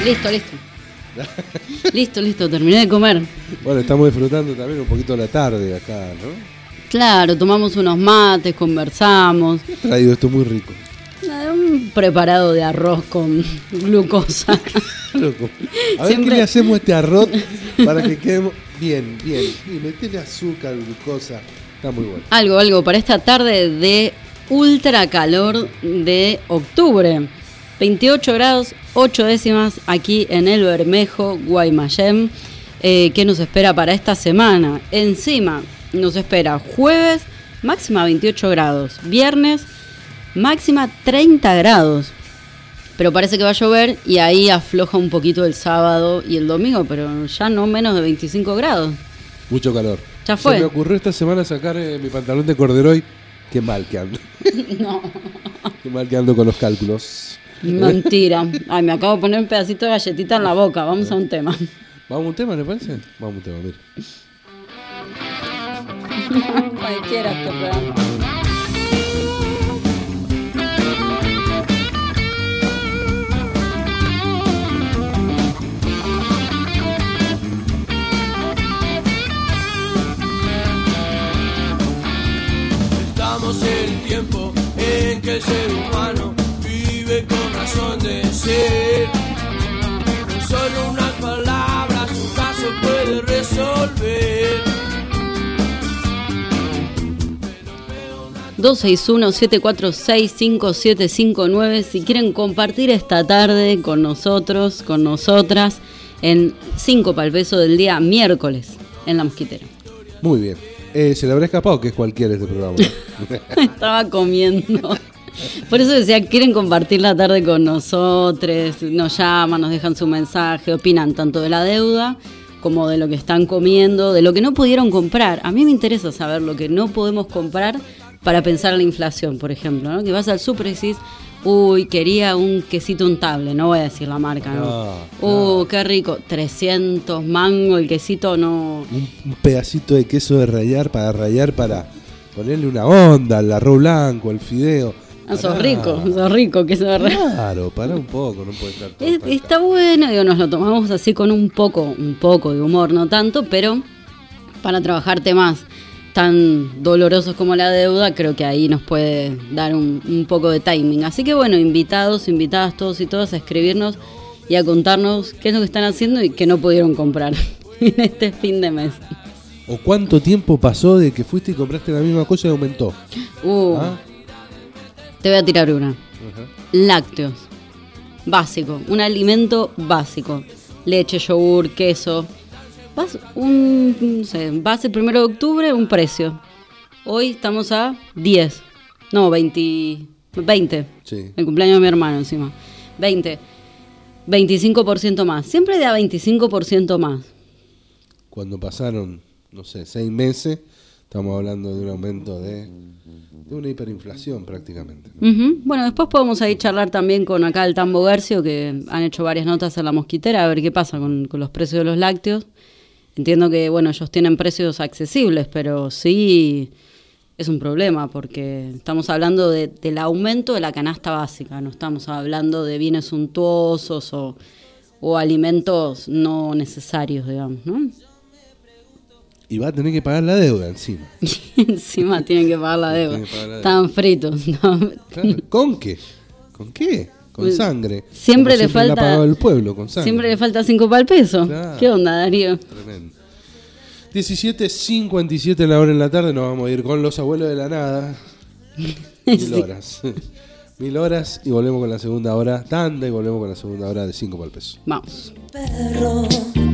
Listo, listo. listo, listo, terminé de comer. Bueno, estamos disfrutando también un poquito la tarde acá, ¿no? Claro, tomamos unos mates, conversamos. ¿Qué ha traído esto muy rico? Un preparado de arroz con glucosa. Loco. A ver Siempre... qué le hacemos a este arroz para que quedemos bien, bien. Y metele azúcar, glucosa. Está muy bueno. Algo, algo para esta tarde de ultra calor de octubre. veintiocho grados, ocho décimas aquí en El Bermejo, Guaymallén. Eh, ¿Qué nos espera para esta semana? Encima nos espera jueves, máxima veintiocho grados. Viernes, máxima treinta grados. Pero parece que va a llover y ahí afloja un poquito el sábado y el domingo, pero ya no menos de veinticinco grados. Mucho calor. Ya fue. Se me ocurrió esta semana sacar eh, mi pantalón de corderoy. Qué mal que ando. No. Qué mal que ando con los cálculos. Mentira. Ay, me acabo de poner un pedacito de galletita en la boca. Vamos a un tema. ¿Vamos a un tema, le parece? Vamos a un tema, mire. Cualquiera este programa. Estamos en el tiempo en que el ser humano vive con razón de ser. Solo unas palabras su caso puede resolver. dos seis uno, siete cuatro seis, cinco siete cinco nueve si quieren compartir esta tarde con nosotros, con nosotras, en cinco pa'l peso del día miércoles en La Mosquitera. Muy bien. Eh, se le habrá escapado que es cualquiera este programa. Estaba comiendo. Por eso decía, quieren compartir la tarde con nosotros, nos llaman, nos dejan su mensaje, opinan tanto de la deuda como de lo que están comiendo, de lo que no pudieron comprar. A mí me interesa saber lo que no podemos comprar para pensar en la inflación, por ejemplo, ¿no? Que vas al súper y decís, uy, quería un quesito untable, no voy a decir la marca, ¿no? No, uh, no. qué rico, trescientos mangos, el quesito no... Un, un pedacito de queso de rallar para rallar, para ponerle una onda al arroz blanco, al fideo. Ah, sos rico, sos rico, queso de rallar. Claro, para un poco, no puede estar todo Es, está bueno, digo, nos lo tomamos así con un poco, un poco de humor, no tanto, pero para trabajar temas tan dolorosos como la deuda, creo que ahí nos puede dar un, un poco de timing. Así que bueno, invitados, invitadas todos y todas a escribirnos y a contarnos qué es lo que están haciendo y qué no pudieron comprar en este fin de mes. ¿O cuánto tiempo pasó de que fuiste y compraste la misma cosa y aumentó? Uh, ¿Ah? Te voy a tirar una. Ajá. Lácteos. Básico, un alimento básico. Leche, yogur, queso. Vas un, no sé, vas el primero de octubre, un precio. Hoy estamos a diez. No, veinte. veinte. Sí. El cumpleaños de mi hermano encima. veinte. veinticinco por ciento más. Siempre da veinticinco por ciento más. Cuando pasaron, no sé, seis meses, estamos hablando de un aumento de, de una hiperinflación prácticamente. Uh-huh. Bueno, después podemos ahí charlar también con acá el Tambo Garcio, que han hecho varias notas en La Mosquitera, a ver qué pasa con, con los precios de los lácteos. Entiendo que, bueno, ellos tienen precios accesibles, pero sí es un problema porque estamos hablando de, del aumento de la canasta básica, no estamos hablando de bienes suntuosos o, o alimentos no necesarios, digamos, ¿no? Y va a tener que pagar la deuda encima. Encima tienen que pagar la deuda. Tienen que pagar la deuda. Están fritos. ¿No? Claro, ¿con qué? ¿Con qué? Con sangre. Siempre Como le siempre falta. la ha pagado el pueblo, con sangre. Siempre le falta cinco para el peso. Claro. ¿Qué onda, Darío? Tremendo. diecisiete cincuenta y siete la hora en la tarde, nos vamos a ir con Los Abuelos de la Nada. Mil Sí. horas. Mil horas y volvemos con la segunda hora. Tanda y volvemos con la segunda hora de cinco para el peso. Vamos. Perro.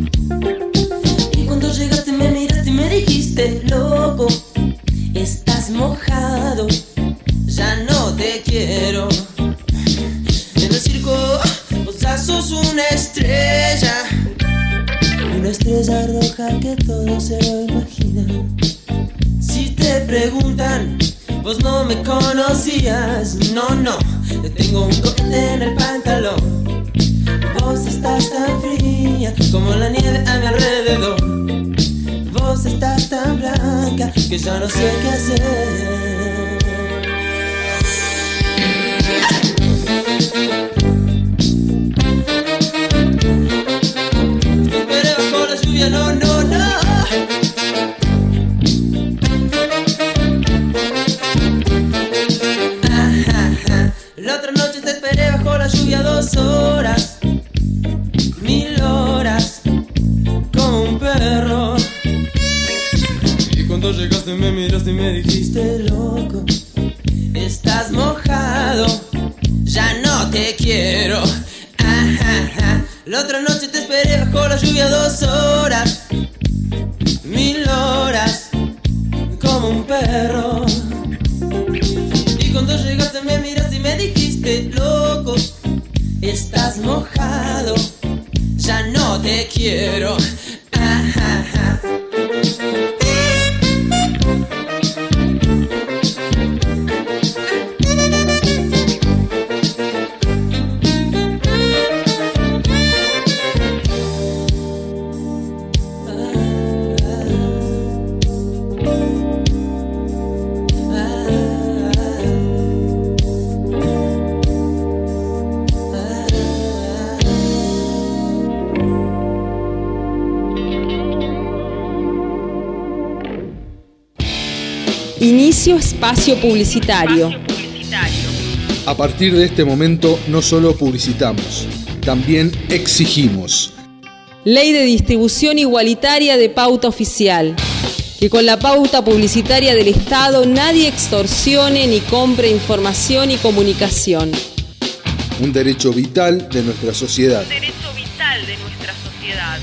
Y cuando llegaste me miraste y me dijiste, loco, estás mojado, ya no te quiero. En el circo vos ya sos una estrella, una estrella roja que todo se lo imagina. Si te preguntan, vos no me conocías, no, no, te tengo un cohete en el pantalón. Vos estás tan fría como la nieve a mi alrededor. Vos estás tan blanca que ya no sé qué hacer. cuando llegaste me miraste y me dijiste: loco, estás mojado, ya no te quiero. Ah, ah, ah. La otra noche te esperé bajo la lluvia dos horas, mil horas, como un perro. Y cuando llegaste me miraste y me dijiste: loco, estás mojado, ya no te quiero. Ah, ah, ah. Inicio espacio publicitario. A partir de este momento no solo publicitamos, también exigimos. Ley de distribución igualitaria de pauta oficial. Que con la pauta publicitaria del Estado nadie extorsione ni compre información y comunicación. Un derecho vital de nuestra sociedad. Un derecho vital de nuestra sociedad.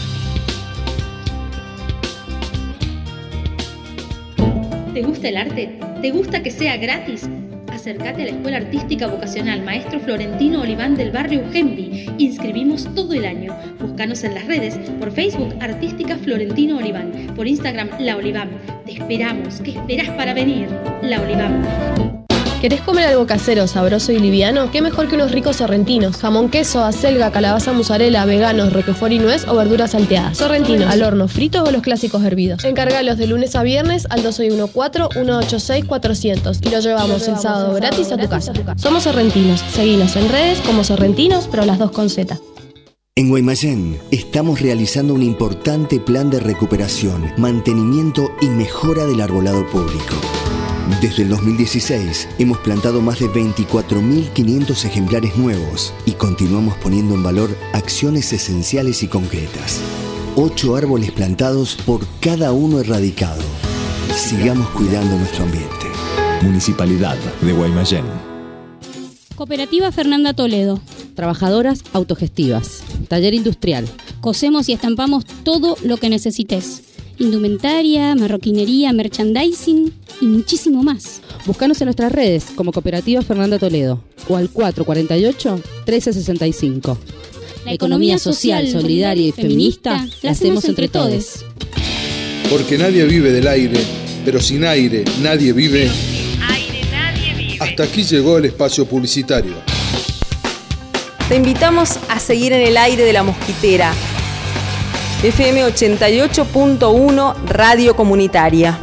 ¿Te gusta el arte? ¿Te gusta que sea gratis? Acércate a la Escuela Artística Vocacional Maestro Florentino Oliván del barrio Ugembi. Inscribimos todo el año. Búscanos en las redes, por Facebook Artística Florentino Oliván, por Instagram La Oliván. Te esperamos. ¿Qué esperás para venir? La Oliván. ¿Querés comer algo casero, sabroso y liviano? ¿Qué mejor que unos ricos sorrentinos? Jamón, queso, acelga, calabaza, mozzarella, veganos, roquefort y nuez o verduras salteadas. Sorrentinos, al horno, fritos o los clásicos hervidos. Encargalos de lunes a viernes al dos seis uno cuatro, uno ocho seis, cuatrocientos y lo llevamos el sábado gratis a tu casa. Somos sorrentinos. Seguinos en redes como sorrentinos, pero las dos con Z. En Guaymallén estamos realizando un importante plan de recuperación, mantenimiento y mejora del arbolado público. Desde el dos mil dieciséis hemos plantado más de veinticuatro mil quinientos ejemplares nuevos y continuamos poniendo en valor acciones esenciales y concretas. Ocho árboles plantados por cada uno erradicado. Sigamos cuidando nuestro ambiente. Municipalidad de Guaymallén. Cooperativa Fernanda Toledo. Trabajadoras autogestivas. Taller industrial. Cosemos y estampamos todo lo que necesites. Indumentaria, marroquinería, merchandising y muchísimo más. Búscanos en nuestras redes como Cooperativa Fernanda Toledo o al cuatro cuatro ocho, trece sesenta y cinco. La economía social, solidaria y feminista la hacemos entre todos. Porque nadie vive del aire, pero sin aire nadie vive. Sin aire nadie vive. Hasta aquí llegó el espacio publicitario. Te invitamos a seguir en el aire de La Mosquitera. F M ochenta y ocho punto uno Radio Comunitaria.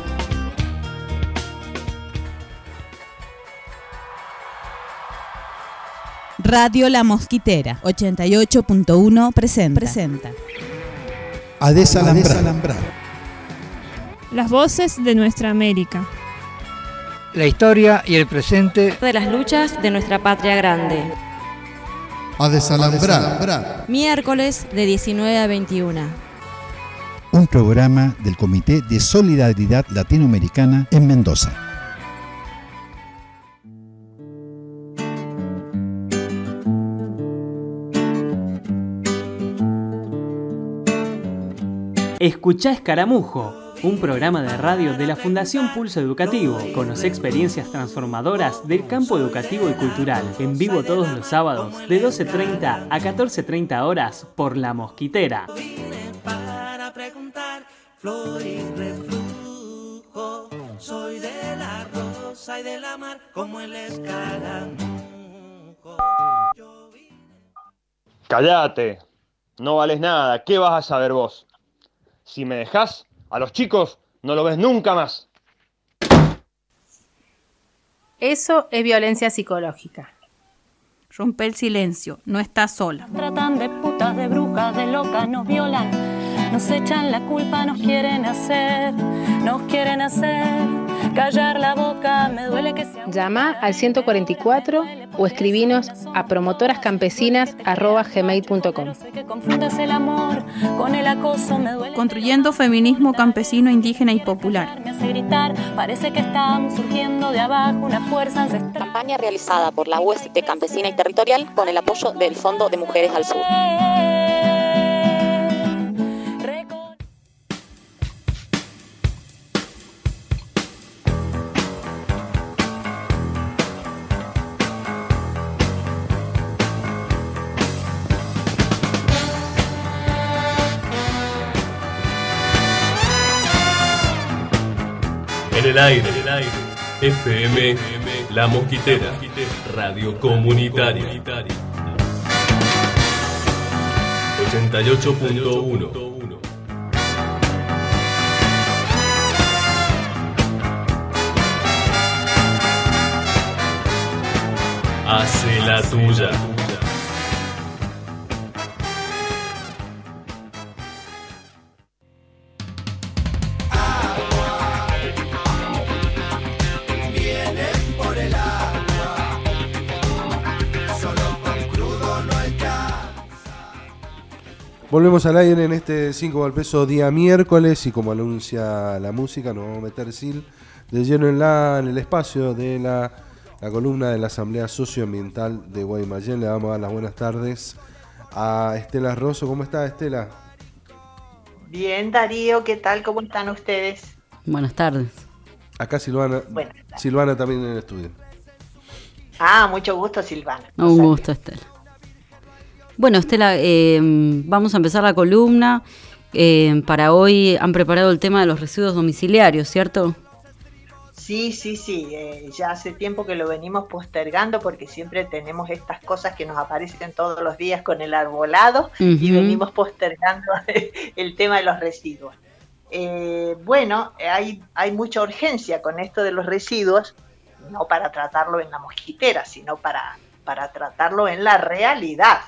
Radio La Mosquitera ochenta y ocho punto uno presenta. presenta. A desalambrar. Las voces de nuestra América. La historia y el presente de las luchas de nuestra patria grande. A desalambrar. Miércoles de diecinueve a veintiuna. Un programa del Comité de Solidaridad Latinoamericana en Mendoza. Escuchá Escaramujo, un programa de radio de la Fundación Pulso Educativo. Conoce experiencias transformadoras del campo educativo y cultural. En vivo todos los sábados de doce treinta a catorce treinta horas por La Mosquitera. Para preguntar, flor y reflujo, soy de la rosa y de la mar como el escaramujo. Cállate, no vales nada, ¿qué vas a saber vos? Si me dejás, a los chicos no lo ves nunca más. Eso es violencia psicológica. Rompe el silencio, no estás sola. Tratan de putas, de brujas, de locas, nos violan, nos echan la culpa, nos quieren hacer, nos quieren hacer callar la boca, me duele que sea. Llama al ciento cuarenta y cuatro o escribinos a promotorascampesinas arroba gmail punto com. Que confundas el amor con el acoso, me duele. Construyendo feminismo campesino, indígena y popular. Me hace gritar, parece que estamos surgiendo de abajo una fuerza ancestral. Campaña realizada por la U S T Campesina y Territorial con el apoyo del Fondo de Mujeres al Sur. En el aire, en el aire. F M La Mosquitera, radio comunitaria. ochenta y ocho punto uno. Hace la tuya. Volvemos al aire en este cinco al peso día miércoles y como anuncia la música nos vamos a meter Sil de lleno en, la, en el espacio de la, la columna de la Asamblea Socioambiental de Guaymallén. Le vamos a dar las buenas tardes a Estela Rosso. ¿Cómo está, Estela? Bien, Darío, ¿qué tal? ¿Cómo están ustedes? Buenas tardes. Acá Silvana, Silvana también en el estudio. Ah, mucho gusto, Silvana. Un gusto, Estela. Bueno, Estela, eh, vamos a empezar la columna. Eh, para hoy han preparado el tema de los residuos domiciliarios, ¿cierto? Sí, sí, sí. Eh, ya hace tiempo que lo venimos postergando porque siempre tenemos estas cosas que nos aparecen todos los días con el arbolado uh-huh. y venimos postergando el tema de los residuos. Eh, bueno, hay, hay mucha urgencia con esto de los residuos, no para tratarlo en la mosquitera, sino para, para tratarlo en la realidad.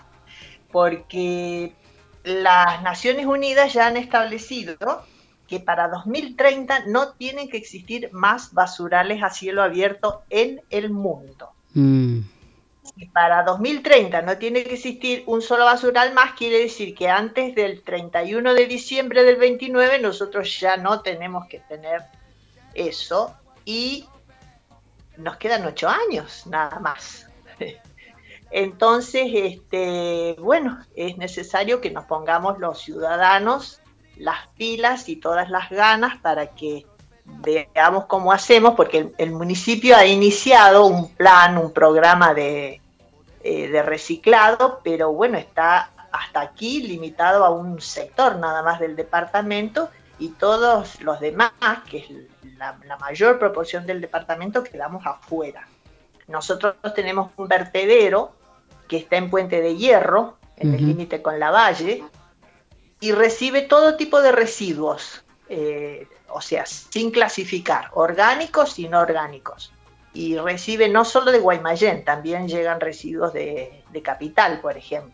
Porque las Naciones Unidas ya han establecido que para dos mil treinta no tienen que existir más basurales a cielo abierto en el mundo. Mm. Si para dos mil treinta no tiene que existir un solo basural más, quiere decir que antes del treinta y uno de diciembre del veintinueve nosotros ya no tenemos que tener eso y nos quedan ocho años nada más. Entonces, este, bueno, es necesario que nos pongamos los ciudadanos las pilas y todas las ganas para que veamos cómo hacemos, porque el, el municipio ha iniciado un plan, un programa de, eh, de reciclado, pero bueno, está hasta aquí limitado a un sector nada más del departamento y todos los demás, que es la, la mayor proporción del departamento, quedamos afuera. Nosotros tenemos un vertedero que está en Puente de Hierro, en uh-huh. el límite con la Valle, y recibe todo tipo de residuos, eh, o sea, sin clasificar, orgánicos y no orgánicos. Y recibe no solo de Guaymallén, también llegan residuos de, de Capital, por ejemplo.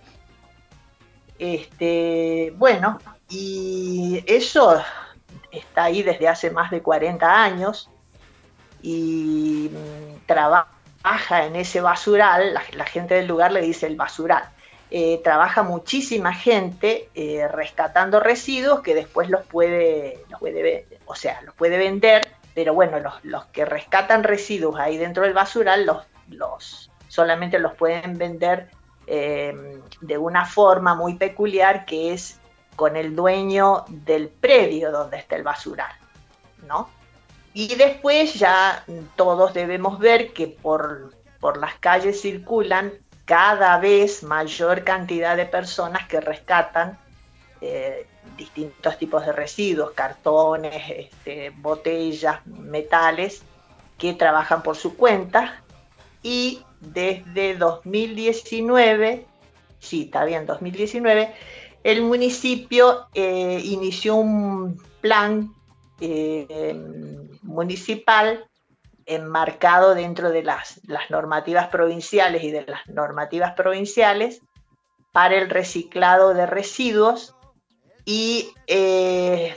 Este, bueno, y eso está ahí desde hace más de cuarenta años, y mmm, trabaja trabaja en ese basural, la, la gente del lugar le dice el basural, eh, trabaja muchísima gente eh, rescatando residuos que después los puede, los puede, o sea, los puede vender, pero bueno, los, los que rescatan residuos ahí dentro del basural, los, los solamente los pueden vender eh, de una forma muy peculiar, que es con el dueño del predio donde está el basural, ¿no? Y después ya todos debemos ver que por, por las calles circulan cada vez mayor cantidad de personas que rescatan eh, distintos tipos de residuos, cartones, este, botellas, metales, que trabajan por su cuenta. Y desde dos mil diecinueve, sí, está bien, dos mil diecinueve, el municipio eh, inició un plan Eh, municipal enmarcado dentro de las, las normativas provinciales y de las normativas provinciales para el reciclado de residuos y eh,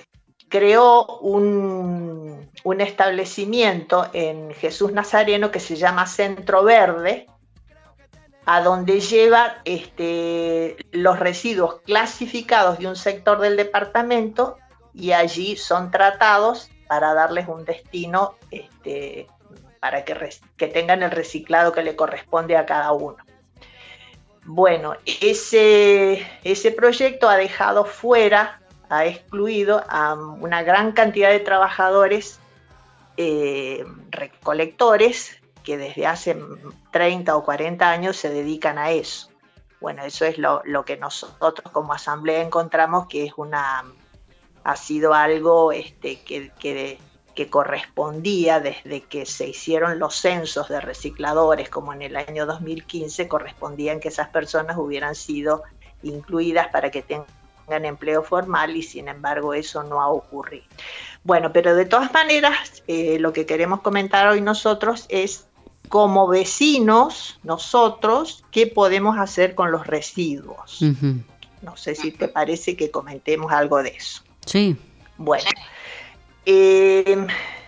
creó un, un establecimiento en Jesús Nazareno que se llama Centro Verde, a donde lleva este, los residuos clasificados de un sector del departamento y allí son tratados para darles un destino este, para que, que tengan el reciclado que le corresponde a cada uno. Bueno, ese, ese proyecto ha dejado fuera, ha excluido a una gran cantidad de trabajadores eh, recolectores que desde hace treinta o cuarenta años se dedican a eso. Bueno, eso es lo, lo que nosotros como asamblea encontramos que es una, ha sido algo este, que, que, que correspondía desde que se hicieron los censos de recicladores, como en el año dos mil quince, correspondían que esas personas hubieran sido incluidas para que tengan empleo formal y sin embargo eso no ha ocurrido. Bueno, pero de todas maneras, eh, lo que queremos comentar hoy nosotros es como vecinos, nosotros, ¿qué podemos hacer con los residuos? Uh-huh. No sé si te parece que comentemos algo de eso. Sí. Bueno, eh,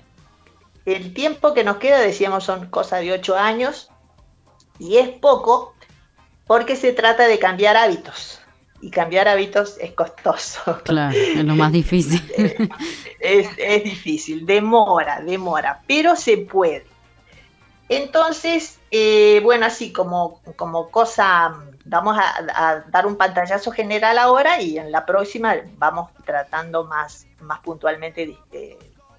el tiempo que nos queda, decíamos, son cosa de ocho años y es poco porque se trata de cambiar hábitos y cambiar hábitos es costoso. Claro, es lo más difícil. es, es difícil, demora, demora, pero se puede. Entonces, eh, bueno, así como, como cosa, vamos a, a dar un pantallazo general ahora y en la próxima vamos tratando más, más puntualmente, eh,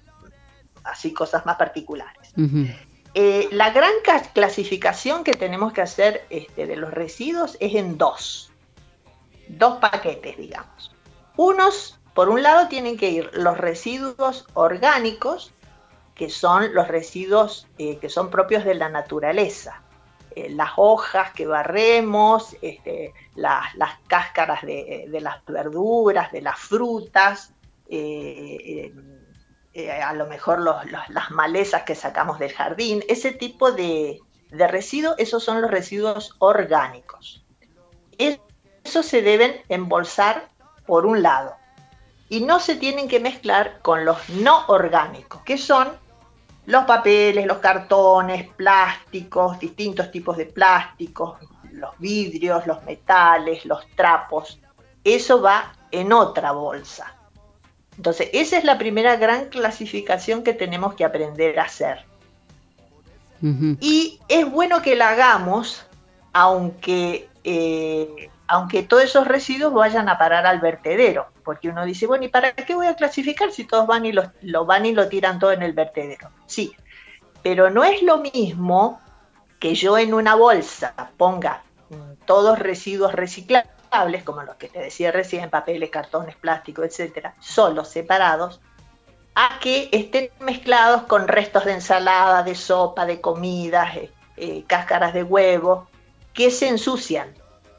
así cosas más particulares. Uh-huh. Eh, la gran clasificación que tenemos que hacer este, de los residuos es en dos, dos paquetes, digamos. Unos, por un lado, tienen que ir los residuos orgánicos, que son los residuos eh, que son propios de la naturaleza. Eh, las hojas que barremos, este, las, las cáscaras de, de las verduras, de las frutas, eh, eh, a lo mejor los, los, las malezas que sacamos del jardín, ese tipo de, de residuos, esos son los residuos orgánicos. Esos se deben embolsar por un lado y no se tienen que mezclar con los no orgánicos, que son los papeles, los cartones, plásticos, distintos tipos de plásticos, los vidrios, los metales, los trapos. Eso va en otra bolsa. Entonces, esa es la primera gran clasificación que tenemos que aprender a hacer. Uh-huh. Y es bueno que la hagamos, aunque, eh, aunque todos esos residuos vayan a parar al vertedero. Porque uno dice, bueno, ¿y para qué voy a clasificar si todos van y lo, lo van y lo tiran todo en el vertedero? Sí, pero no es lo mismo que yo en una bolsa ponga todos residuos reciclables, como los que te decía recién, papeles, cartones, plásticos, etcétera, solos, separados, a que estén mezclados con restos de ensalada, de sopa, de comidas, eh, eh, cáscaras de huevo, que se ensucian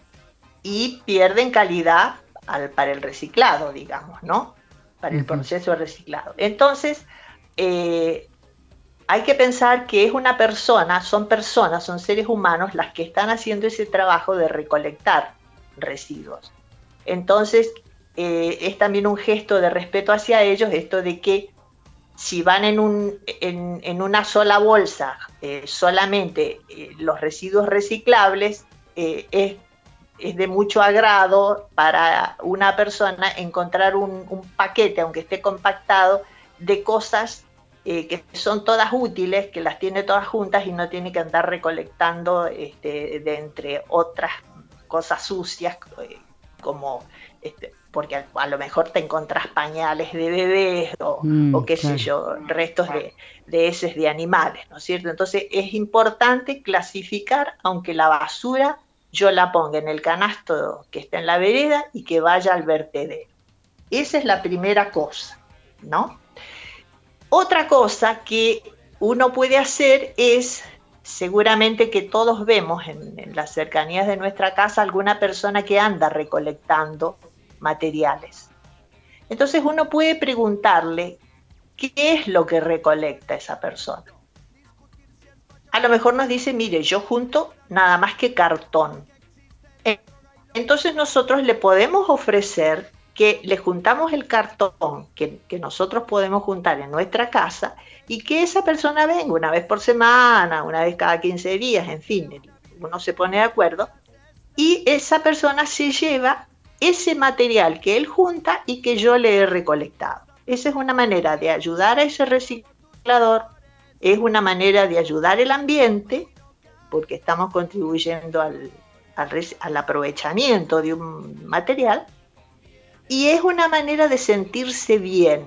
y pierden calidad Al, para el reciclado, digamos, ¿no? Para el proceso de reciclado. Entonces, eh, hay que pensar que es una persona, son personas, son seres humanos las que están haciendo ese trabajo de recolectar residuos. Entonces, eh, es también un gesto de respeto hacia ellos, esto de que si van en, un, en, en una sola bolsa, eh, solamente eh, los residuos reciclables, eh, es es de mucho agrado para una persona encontrar un, un paquete, aunque esté compactado, de cosas eh, que son todas útiles, que las tiene todas juntas y no tiene que andar recolectando este, de entre otras cosas sucias, eh, como este, porque a, a lo mejor te encontrás pañales de bebés o, mm, o qué claro. sé yo, restos de, de heces de animales, ¿no es cierto? Entonces es importante clasificar, aunque la basura yo la ponga en el canasto que está en la vereda y que vaya al vertedero. Esa es la primera cosa, ¿no? Otra cosa que uno puede hacer es, seguramente que todos vemos en, en las cercanías de nuestra casa alguna persona que anda recolectando materiales. Entonces uno puede preguntarle qué es lo que recolecta esa persona. A lo mejor nos dice, mire, yo junto nada más que cartón. Entonces nosotros le podemos ofrecer que le juntamos el cartón que, que nosotros podemos juntar en nuestra casa y que esa persona venga una vez por semana, una vez cada quince días, en fin, uno se pone de acuerdo y esa persona se lleva ese material que él junta y que yo le he recolectado. Esa es una manera de ayudar a ese reciclador, es una manera de ayudar el ambiente, porque estamos contribuyendo al, al, al aprovechamiento de un material, y es una manera de sentirse bien,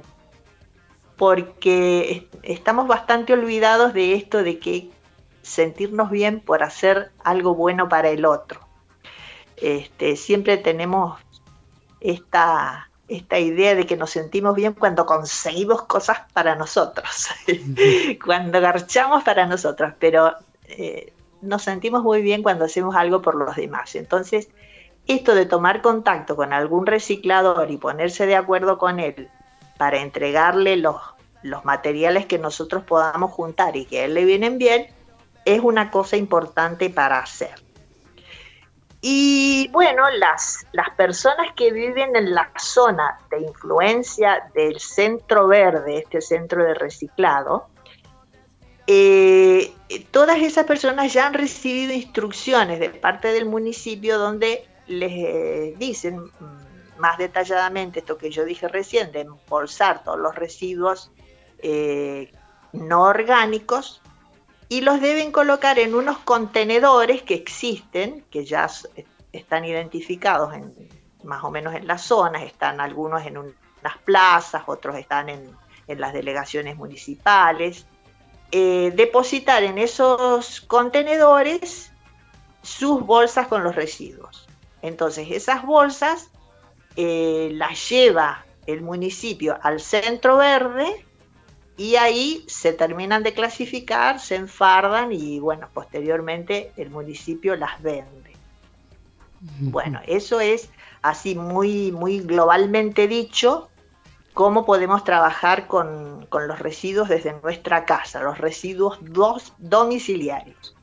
porque estamos bastante olvidados de esto de que sentirnos bien por hacer algo bueno para el otro. Este, siempre tenemos esta, esta idea de que nos sentimos bien cuando conseguimos cosas para nosotros, cuando garchamos para nosotros, pero eh, nos sentimos muy bien cuando hacemos algo por los demás. Entonces, esto de tomar contacto con algún reciclador y ponerse de acuerdo con él para entregarle los, los materiales que nosotros podamos juntar y que a él le vienen bien, es una cosa importante para hacer. Y bueno, las, las personas que viven en la zona de influencia del Centro Verde, este centro de reciclado, eh, todas esas personas ya han recibido instrucciones de parte del municipio donde les eh, dicen más detalladamente esto que yo dije recién, de embolsar todos los residuos eh, no orgánicos, y los deben colocar en unos contenedores que existen, que ya están identificados en, más o menos en las zonas, están algunos en un, unas plazas, otros están en, en las delegaciones municipales. Eh, depositar en esos contenedores sus bolsas con los residuos. Entonces esas bolsas eh, las lleva el municipio al Centro Verde, y ahí se terminan de clasificar, se enfardan y bueno, posteriormente el municipio las vende. Bueno, eso es así muy, muy globalmente dicho, cómo podemos trabajar con, con los residuos desde nuestra casa, los residuos dos, domiciliarios.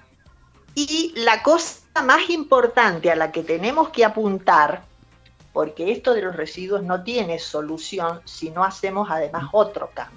Y la cosa más importante a la que tenemos que apuntar, porque esto de los residuos no tiene solución si no hacemos además otro cambio.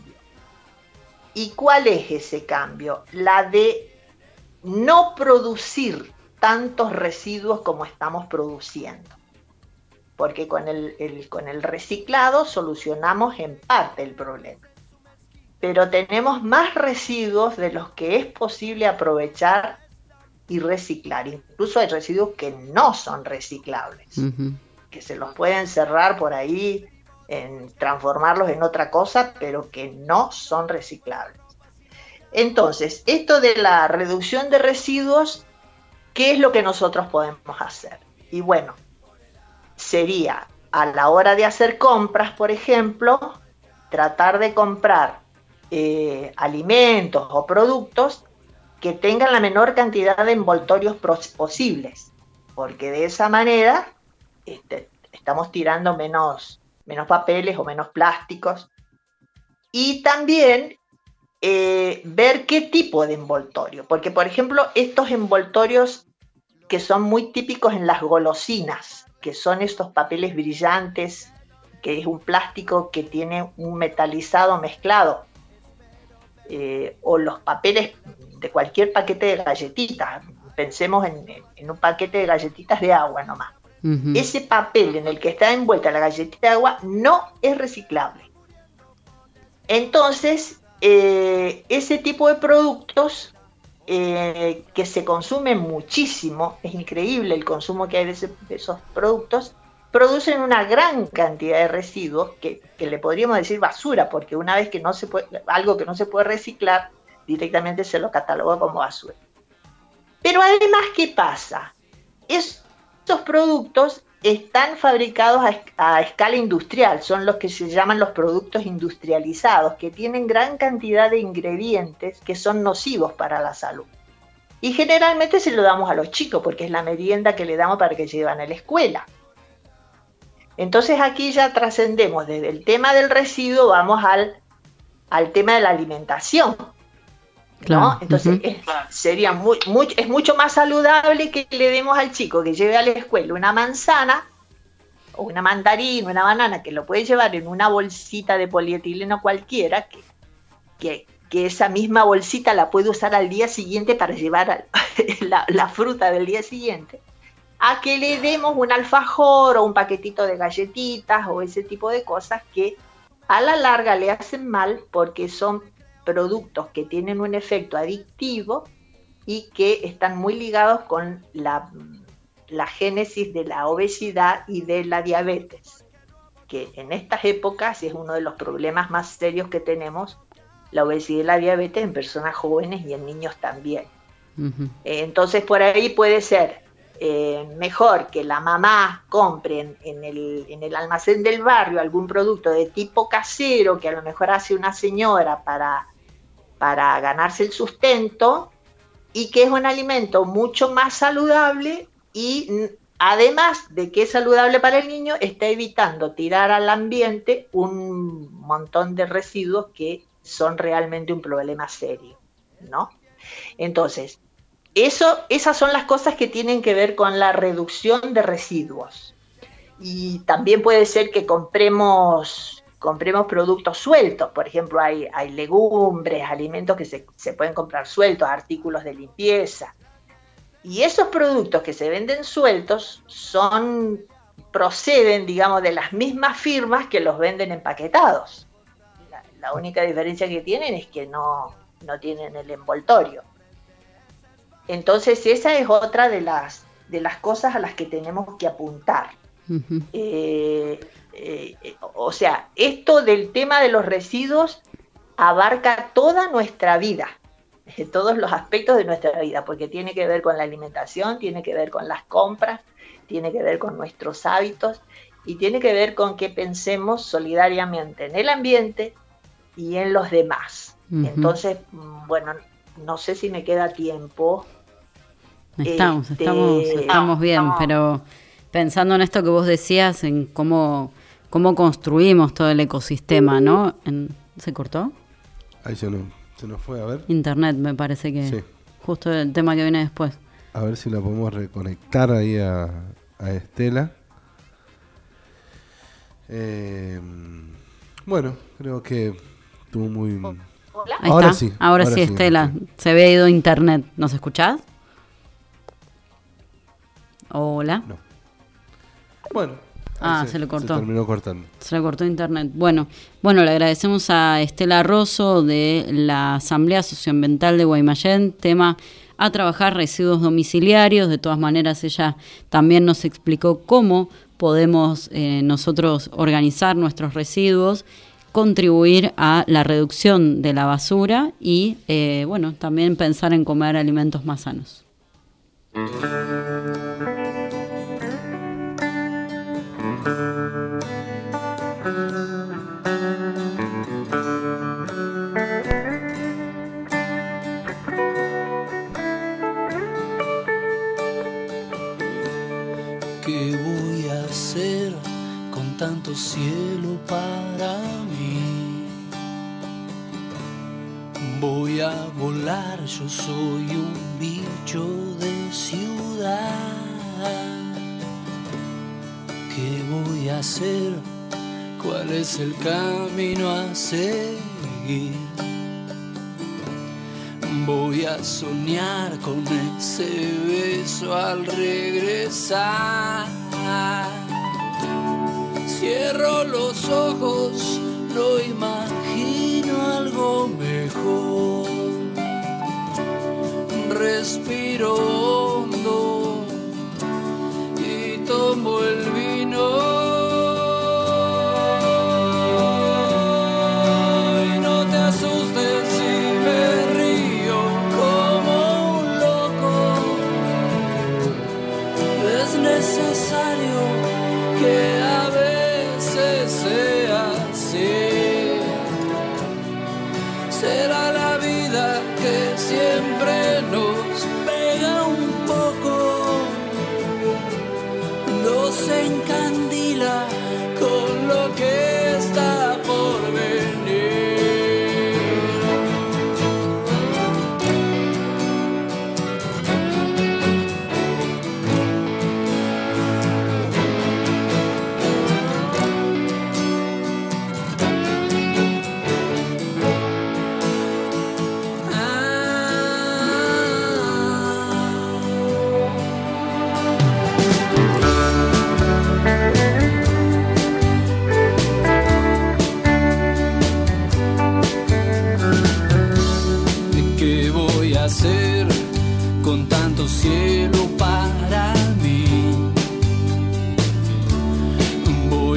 ¿Y cuál es ese cambio? La de no producir tantos residuos como estamos produciendo. Porque con el, el, con el reciclado solucionamos en parte el problema. Pero tenemos más residuos de los que es posible aprovechar y reciclar. Incluso hay residuos que no son reciclables, uh-huh. que se los pueden cerrar por ahí, en transformarlos en otra cosa, pero que no son reciclables. Entonces, esto de la reducción de residuos, ¿qué es lo que nosotros podemos hacer? Y bueno, sería a la hora de hacer compras, por ejemplo, tratar de comprar eh, alimentos o productos que tengan la menor cantidad de envoltorios posibles, porque de esa manera este, estamos tirando menos menos papeles o menos plásticos, y también eh, ver qué tipo de envoltorio, porque por ejemplo estos envoltorios que son muy típicos en las golosinas, que son estos papeles brillantes, que es un plástico que tiene un metalizado mezclado, eh, o los papeles de cualquier paquete de galletitas, pensemos en, en un paquete de galletitas de agua nomás. Uh-huh. Ese papel en el que está envuelta la galletita de agua no es reciclable. Entonces, eh, ese tipo de productos eh, que se consumen muchísimo, es increíble el consumo que hay de, ese, de esos productos, producen una gran cantidad de residuos que, que le podríamos decir basura, porque una vez que no se puede, algo que no se puede reciclar, directamente se lo cataloga como basura. Pero además, ¿qué pasa? Es Estos productos están fabricados a, a escala industrial, son los que se llaman los productos industrializados, que tienen gran cantidad de ingredientes que son nocivos para la salud. Y generalmente se lo damos a los chicos, porque es la merienda que le damos para que lleven a la escuela. Entonces aquí ya trascendemos desde el tema del residuo, vamos al, al tema de la alimentación. Claro. ¿No? Entonces uh-huh. es, sería muy, muy, es mucho más saludable que le demos al chico que lleve a la escuela una manzana o una mandarina, una banana, que lo puede llevar en una bolsita de polietileno cualquiera, que, que, que esa misma bolsita la puede usar al día siguiente para llevar a, la, la fruta del día siguiente, a que le demos un alfajor o un paquetito de galletitas o ese tipo de cosas que a la larga le hacen mal porque son productos que tienen un efecto adictivo y que están muy ligados con la, la génesis de la obesidad y de la diabetes, que en estas épocas es uno de los problemas más serios que tenemos, la obesidad y la diabetes en personas jóvenes y en niños también. Uh-huh. Entonces por ahí puede ser eh, mejor que la mamá compre en, en, el, en el almacén del barrio algún producto de tipo casero que a lo mejor hace una señora para, para ganarse el sustento, y que es un alimento mucho más saludable y además de que es saludable para el niño, está evitando tirar al ambiente un montón de residuos que son realmente un problema serio, ¿no? Entonces, eso, esas son las cosas que tienen que ver con la reducción de residuos. Y también puede ser que compremos... compremos productos sueltos, por ejemplo, hay, hay legumbres, alimentos que se, se pueden comprar sueltos, artículos de limpieza. Y esos productos que se venden sueltos son, proceden, digamos, de las mismas firmas que los venden empaquetados. La, la única diferencia que tienen es que no, no tienen el envoltorio. Entonces, esa es otra de las, de las cosas a las que tenemos que apuntar. Uh-huh. Eh, eh, o sea, esto del tema de los residuos abarca toda nuestra vida, todos los aspectos de nuestra vida, porque tiene que ver con la alimentación, tiene que ver con las compras, tiene que ver con nuestros hábitos y tiene que ver con que pensemos solidariamente en el ambiente y en los demás. Uh-huh. Entonces, bueno, no sé si me queda tiempo. Estamos, este, estamos, estamos bien, no. Pero pensando en esto que vos decías, en cómo, cómo construimos todo el ecosistema, ¿no? En, ¿se cortó? Ahí se nos, se nos fue, a ver. Internet, me parece que sí. Justo el tema que viene después. A ver si la podemos reconectar ahí a, a Estela. Eh, bueno, creo que estuvo muy... ¿Hola? Ahí ahora está. sí. Ahora, ahora sí, Estela. Sí. Se había ido internet. ¿Nos escuchás? Hola. No. Bueno. Ah, se, se le cortó. Se terminó cortando. Se le cortó internet. Bueno, bueno, le agradecemos a Estela Rosso de la Asamblea Socioambiental de Guaymallén, tema a trabajar residuos domiciliarios. De todas maneras, ella también nos explicó cómo podemos eh, nosotros organizar nuestros residuos, contribuir a la reducción de la basura y, eh, bueno, también pensar en comer alimentos más sanos. ¿Qué voy a hacer con tanto cielo para mí? Voy a volar, yo soy un bicho de ciudad. ¿Qué voy a hacer? ¿Cuál es el camino a seguir? Voy a soñar con ese beso al regresar. Cierro los ojos, no imagino algo mejor. Respiro hondo y tomo el vino. Y no te asustes si me río como un loco. Es necesario que a veces sea así. Será la vida que siempre nos pega un poco.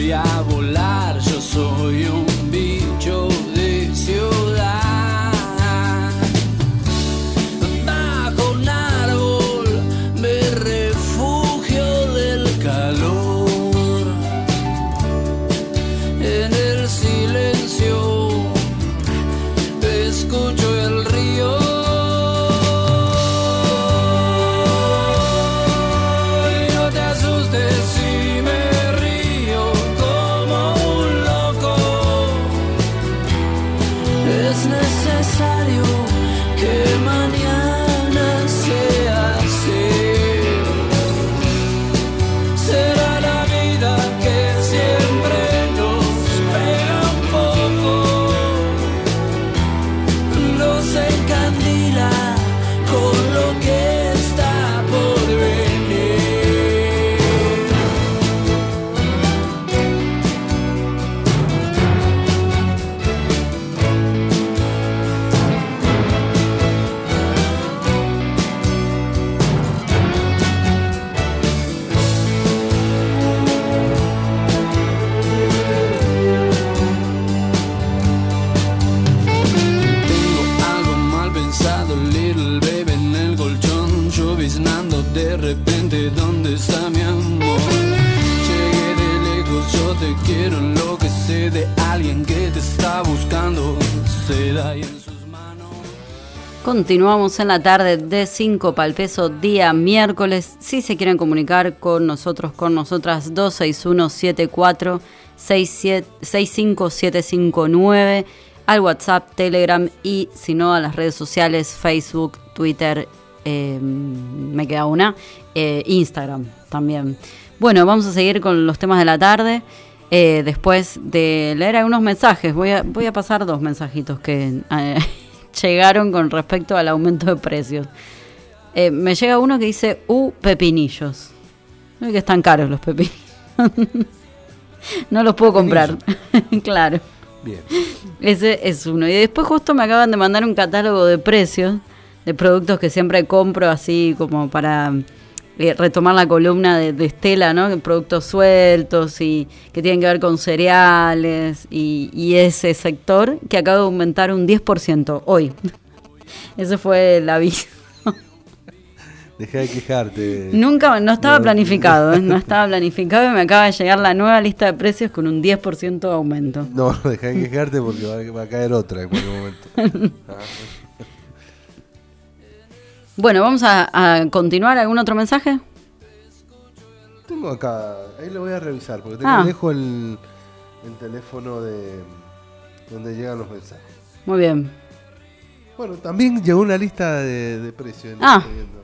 voy a volar, yo soy un bicho de ciudad. Bajo un árbol me refugio del calor. En el silencio escucho el río. De repente, ¿dónde está mi amor? Llegué de lejos, yo te quiero enloquecer de alguien que te está buscando. Se da ahí en sus manos. Continuamos en la tarde de cinco pal peso, día miércoles. Si se quieren comunicar con nosotros, con nosotras, dos seis uno siete cuatro seis cinco siete cinco nueve al WhatsApp, Telegram y si no a las redes sociales, Facebook, Twitter, Eh, me queda una, eh, Instagram también. Bueno, vamos a seguir con los temas de la tarde. Eh, después de leer algunos mensajes, voy a, voy a pasar dos mensajitos que eh, llegaron con respecto al aumento de precios. Eh, me llega uno que dice, uh, pepinillos. No, que están caros los pepinillos. No los puedo comprar. Claro. Bien. Ese es uno. Y después justo me acaban de mandar un catálogo de precios de productos que siempre compro así como para eh, retomar la columna de, de Estela, ¿no? Productos sueltos y que tienen que ver con cereales y, y ese sector que acaba de aumentar un diez por ciento hoy. Ese fue el aviso. Deja de quejarte. Nunca, no estaba no, planificado, ¿eh? No estaba planificado y me acaba de llegar la nueva lista de precios con un diez por ciento de aumento. No, deja de quejarte porque va, va a caer otra en cualquier momento. Ah. Bueno, vamos a, a continuar. ¿Algún otro mensaje? Tengo acá, ahí lo voy a revisar, porque tengo Ah. dejo el, el teléfono de donde llegan los mensajes. Muy bien. Bueno, también llegó una lista de, de precios. Ah.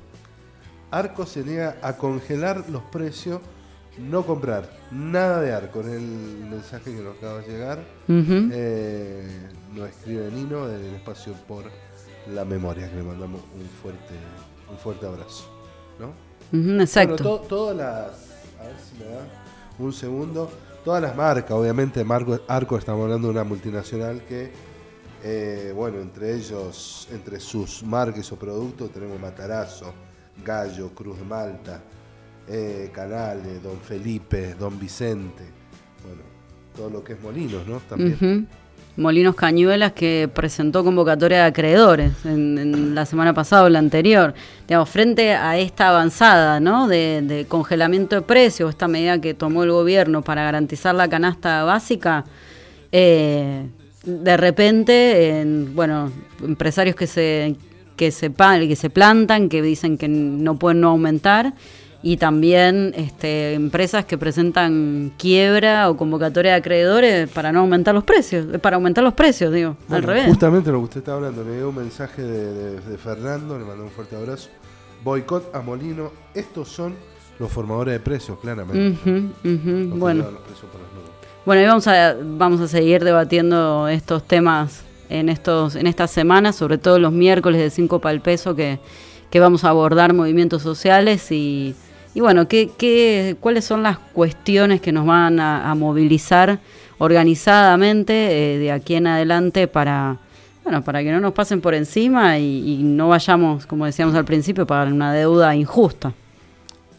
Arco se niega a congelar los precios, no comprar nada de Arco. En el mensaje que nos acaba de llegar, Uh-huh. eh, nos escribe Nino del espacio por la memoria, que le mandamos un fuerte un fuerte abrazo, ¿no? Uh-huh, exacto. Bueno, to, todas las, a ver si me da un segundo, todas las marcas, obviamente Marco, Arco, estamos hablando de una multinacional que, eh, bueno, entre ellos, entre sus marcas o productos tenemos Matarazzo, Gallo, Cruz de Malta, eh, Canales, Don Felipe, Don Vicente, bueno, todo lo que es Molinos, ¿no? También. Uh-huh. Molinos Cañuelas, que presentó convocatoria de acreedores en, en la semana pasada o la anterior. Digamos, frente a esta avanzada, ¿no? de, de congelamiento de precios, esta medida que tomó el gobierno para garantizar la canasta básica, eh, de repente, en, bueno, empresarios que se que se que se plantan, que dicen que no pueden no aumentar, y también este, empresas que presentan quiebra o convocatoria de acreedores para no aumentar los precios, para aumentar los precios, digo, Bueno, al revés. Justamente lo que usted está hablando, me dio un mensaje de, de, de Fernando, le mandó un fuerte abrazo. Boicot a Molino, estos son los formadores de precios, claramente. Uh-huh, uh-huh. Los Bueno, que llevan los precios por las nubes. bueno, y vamos a vamos a seguir debatiendo estos temas en estos en estas semanas, sobre todo los miércoles de cinco pal peso, que, que vamos a abordar movimientos sociales y Y bueno, ¿qué, qué, ¿cuáles son las cuestiones que nos van a, a movilizar organizadamente eh, de aquí en adelante para, bueno, para que no nos pasen por encima y, y no vayamos, como decíamos al principio, a pagar una deuda injusta?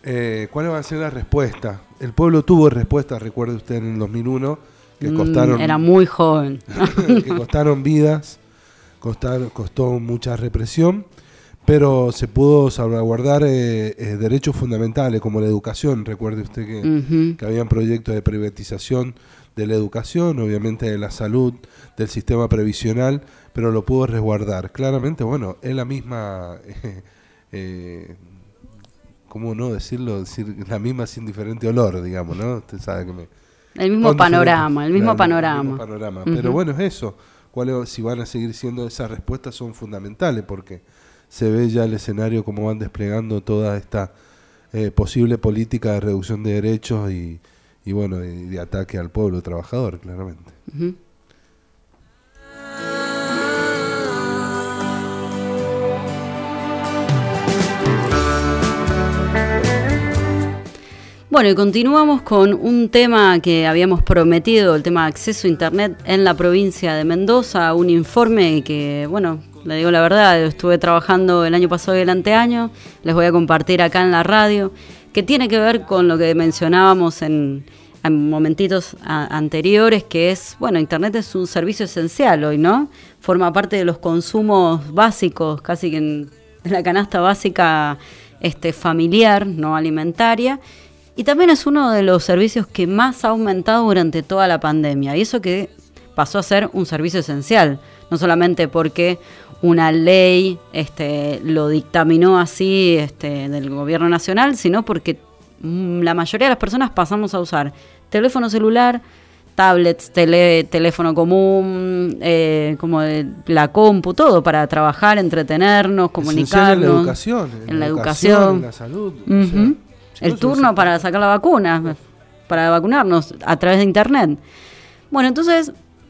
Eh, ¿Cuál va a ser la respuesta? El pueblo tuvo respuesta, recuerde usted, en el dos mil uno, que costaron... Mm, era muy joven. que costaron vidas, costar, costó mucha represión, pero se pudo salvaguardar eh, eh, derechos fundamentales como la educación. Recuerde usted que, uh-huh. que habían proyectos de privatización de la educación, obviamente de la salud, del sistema previsional, pero lo pudo resguardar. Claramente, bueno, es la misma... Eh, eh, ¿Cómo no decirlo? Decir la misma sin diferente olor, digamos, ¿no? Usted sabe que me... El mismo panorama, el mismo claro, panorama. El mismo panorama. Uh-huh. Pero bueno, es eso. ¿Cuál, si van a seguir siendo esas respuestas son fundamentales, porque se ve ya el escenario como van desplegando toda esta eh, posible política de reducción de derechos y, y bueno, y de ataque al pueblo trabajador, claramente. Uh-huh. Bueno, y continuamos con un tema que habíamos prometido, el tema de acceso a Internet en la provincia de Mendoza, un informe que, bueno, le digo la verdad, estuve trabajando el año pasado y el anteaño, les voy a compartir acá en la radio, que tiene que ver con lo que mencionábamos en, en momentitos a, anteriores, que es, bueno, Internet es un servicio esencial hoy, ¿no? Forma parte de los consumos básicos, casi que en, en la canasta básica este, familiar, no alimentaria. Y también es uno de los servicios que más ha aumentado durante toda la pandemia. Y eso que pasó a ser un servicio esencial. No solamente porque una ley este, lo dictaminó así este, del gobierno nacional, sino porque la mayoría de las personas pasamos a usar teléfono celular, tablets, tele, teléfono común, eh, como la compu, todo para trabajar, entretenernos, comunicarnos. En la educación. En, en la educación, educación. En la salud. Uh-huh. O sea, el turno para sacar la vacuna, para vacunarnos a través de Internet. Bueno, entonces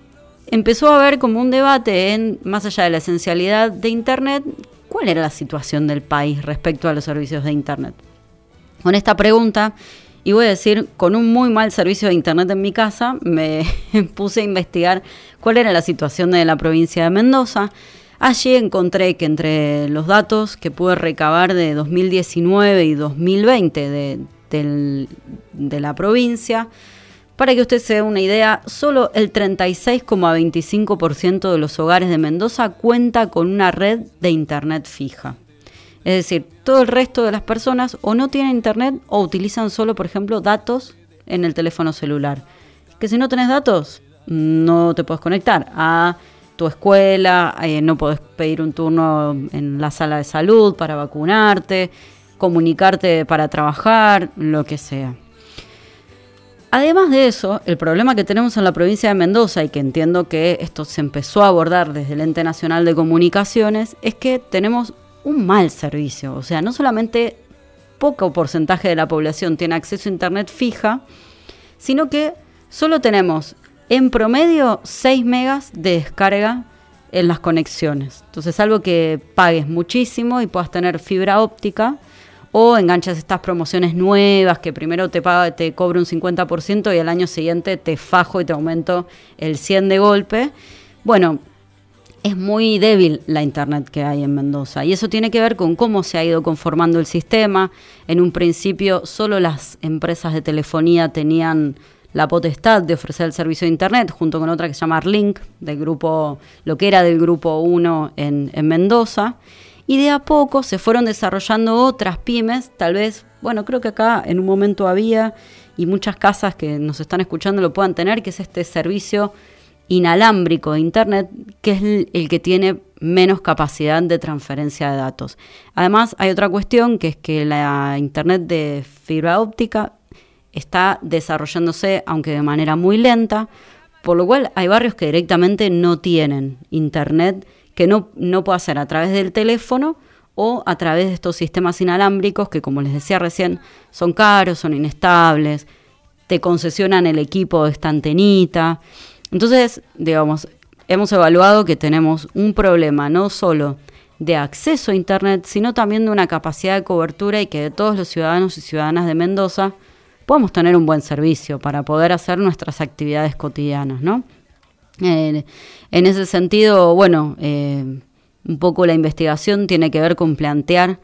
empezó a haber como un debate en, más allá de la esencialidad de Internet, ¿cuál era la situación del país respecto a los servicios de Internet? Con esta pregunta, y voy a decir, con un muy mal servicio de Internet en mi casa, me puse a investigar cuál era la situación de la provincia de Mendoza. Allí encontré que entre los datos que pude recabar de dos mil diecinueve y dos mil veinte de, del, de la provincia, para que usted se dé una idea, solo el treinta y seis coma veinticinco por ciento de los hogares de Mendoza cuenta con una red de Internet fija. Es decir, todo el resto de las personas o no tienen Internet o utilizan solo, por ejemplo, datos en el teléfono celular. Que si no tenés datos, no te puedes conectar a tu escuela, eh, no podés pedir un turno en la sala de salud para vacunarte, comunicarte para trabajar, lo que sea. Además de eso, el problema que tenemos en la provincia de Mendoza, y que entiendo que esto se empezó a abordar desde el Ente Nacional de Comunicaciones, es que tenemos un mal servicio. O sea, no solamente poco porcentaje de la población tiene acceso a Internet fija, sino que solo tenemos en promedio seis megas de descarga en las conexiones. Entonces, salvo que pagues muchísimo y puedas tener fibra óptica o enganchas estas promociones nuevas que primero te paga, te cobro un cincuenta por ciento y al año siguiente te fajo y te aumento el cien por ciento de golpe. Bueno, es muy débil la Internet que hay en Mendoza y eso tiene que ver con cómo se ha ido conformando el sistema. En un principio solo las empresas de telefonía tenían la potestad de ofrecer el servicio de Internet, junto con otra que se llama Arlink, del grupo, lo que era del grupo uno en, en Mendoza, y de a poco se fueron desarrollando otras pymes, tal vez, bueno, creo que acá en un momento había, y muchas casas que nos están escuchando lo puedan tener, que es este servicio inalámbrico de Internet, que es el, el que tiene menos capacidad de transferencia de datos. Además, hay otra cuestión, que es que la Internet de fibra óptica está desarrollándose, aunque de manera muy lenta, por lo cual hay barrios que directamente no tienen Internet, que no, no puede hacer a través del teléfono o a través de estos sistemas inalámbricos que, como les decía recién, son caros, son inestables, te concesionan el equipo de esta antenita. Entonces, digamos, hemos evaluado que tenemos un problema no solo de acceso a Internet, sino también de una capacidad de cobertura y que de todos los ciudadanos y ciudadanas de Mendoza podemos tener un buen servicio para poder hacer nuestras actividades cotidianas, ¿no? Eh, en ese sentido, bueno, eh, un poco la investigación tiene que ver con plantear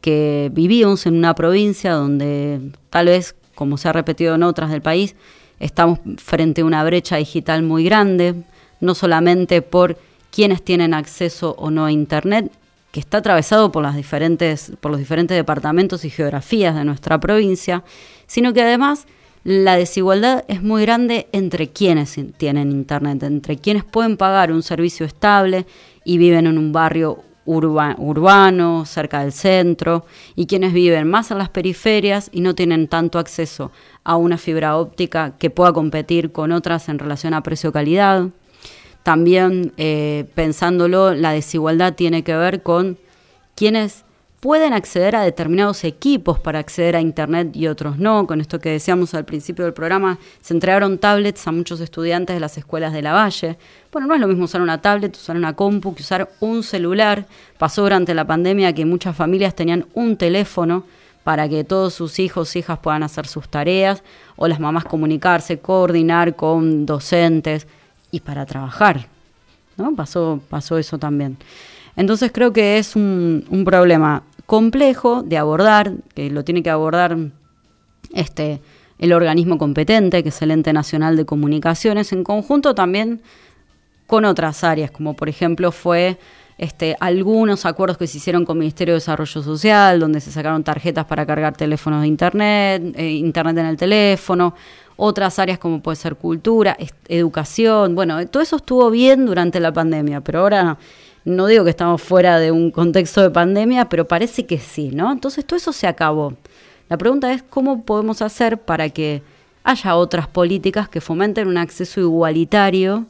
que vivimos en una provincia donde tal vez, como se ha repetido en otras del país, estamos frente a una brecha digital muy grande, no solamente por quienes tienen acceso o no a Internet, que está atravesado por las diferentes, por los diferentes departamentos y geografías de nuestra provincia, sino que además la desigualdad es muy grande entre quienes tienen Internet, entre quienes pueden pagar un servicio estable y viven en un barrio urba, urbano, cerca del centro, y quienes viven más en las periferias y no tienen tanto acceso a una fibra óptica que pueda competir con otras en relación a precio-calidad. También, eh, pensándolo, la desigualdad tiene que ver con quienes pueden acceder a determinados equipos para acceder a Internet y otros no. Con esto que decíamos al principio del programa, se entregaron tablets a muchos estudiantes de las escuelas de La Valle. Bueno, no es lo mismo usar una tablet, usar una compu, que usar un celular. Pasó durante la pandemia que muchas familias tenían un teléfono para que todos sus hijos, hijas puedan hacer sus tareas, o las mamás comunicarse, coordinar con docentes, y para trabajar, ¿no? Pasó, pasó eso también. Entonces creo que es un, un problema complejo de abordar, que lo tiene que abordar este, el organismo competente, que es el Ente Nacional de Comunicaciones, en conjunto también con otras áreas, como por ejemplo fue este, algunos acuerdos que se hicieron con el Ministerio de Desarrollo Social, donde se sacaron tarjetas para cargar teléfonos de Internet, eh, Internet en el teléfono. Otras áreas como puede ser cultura, educación, bueno, todo eso estuvo bien durante la pandemia, pero ahora no digo que estamos fuera de un contexto de pandemia, pero parece que sí, ¿no? Entonces todo eso se acabó. La pregunta es cómo podemos hacer para que haya otras políticas que fomenten un acceso igualitario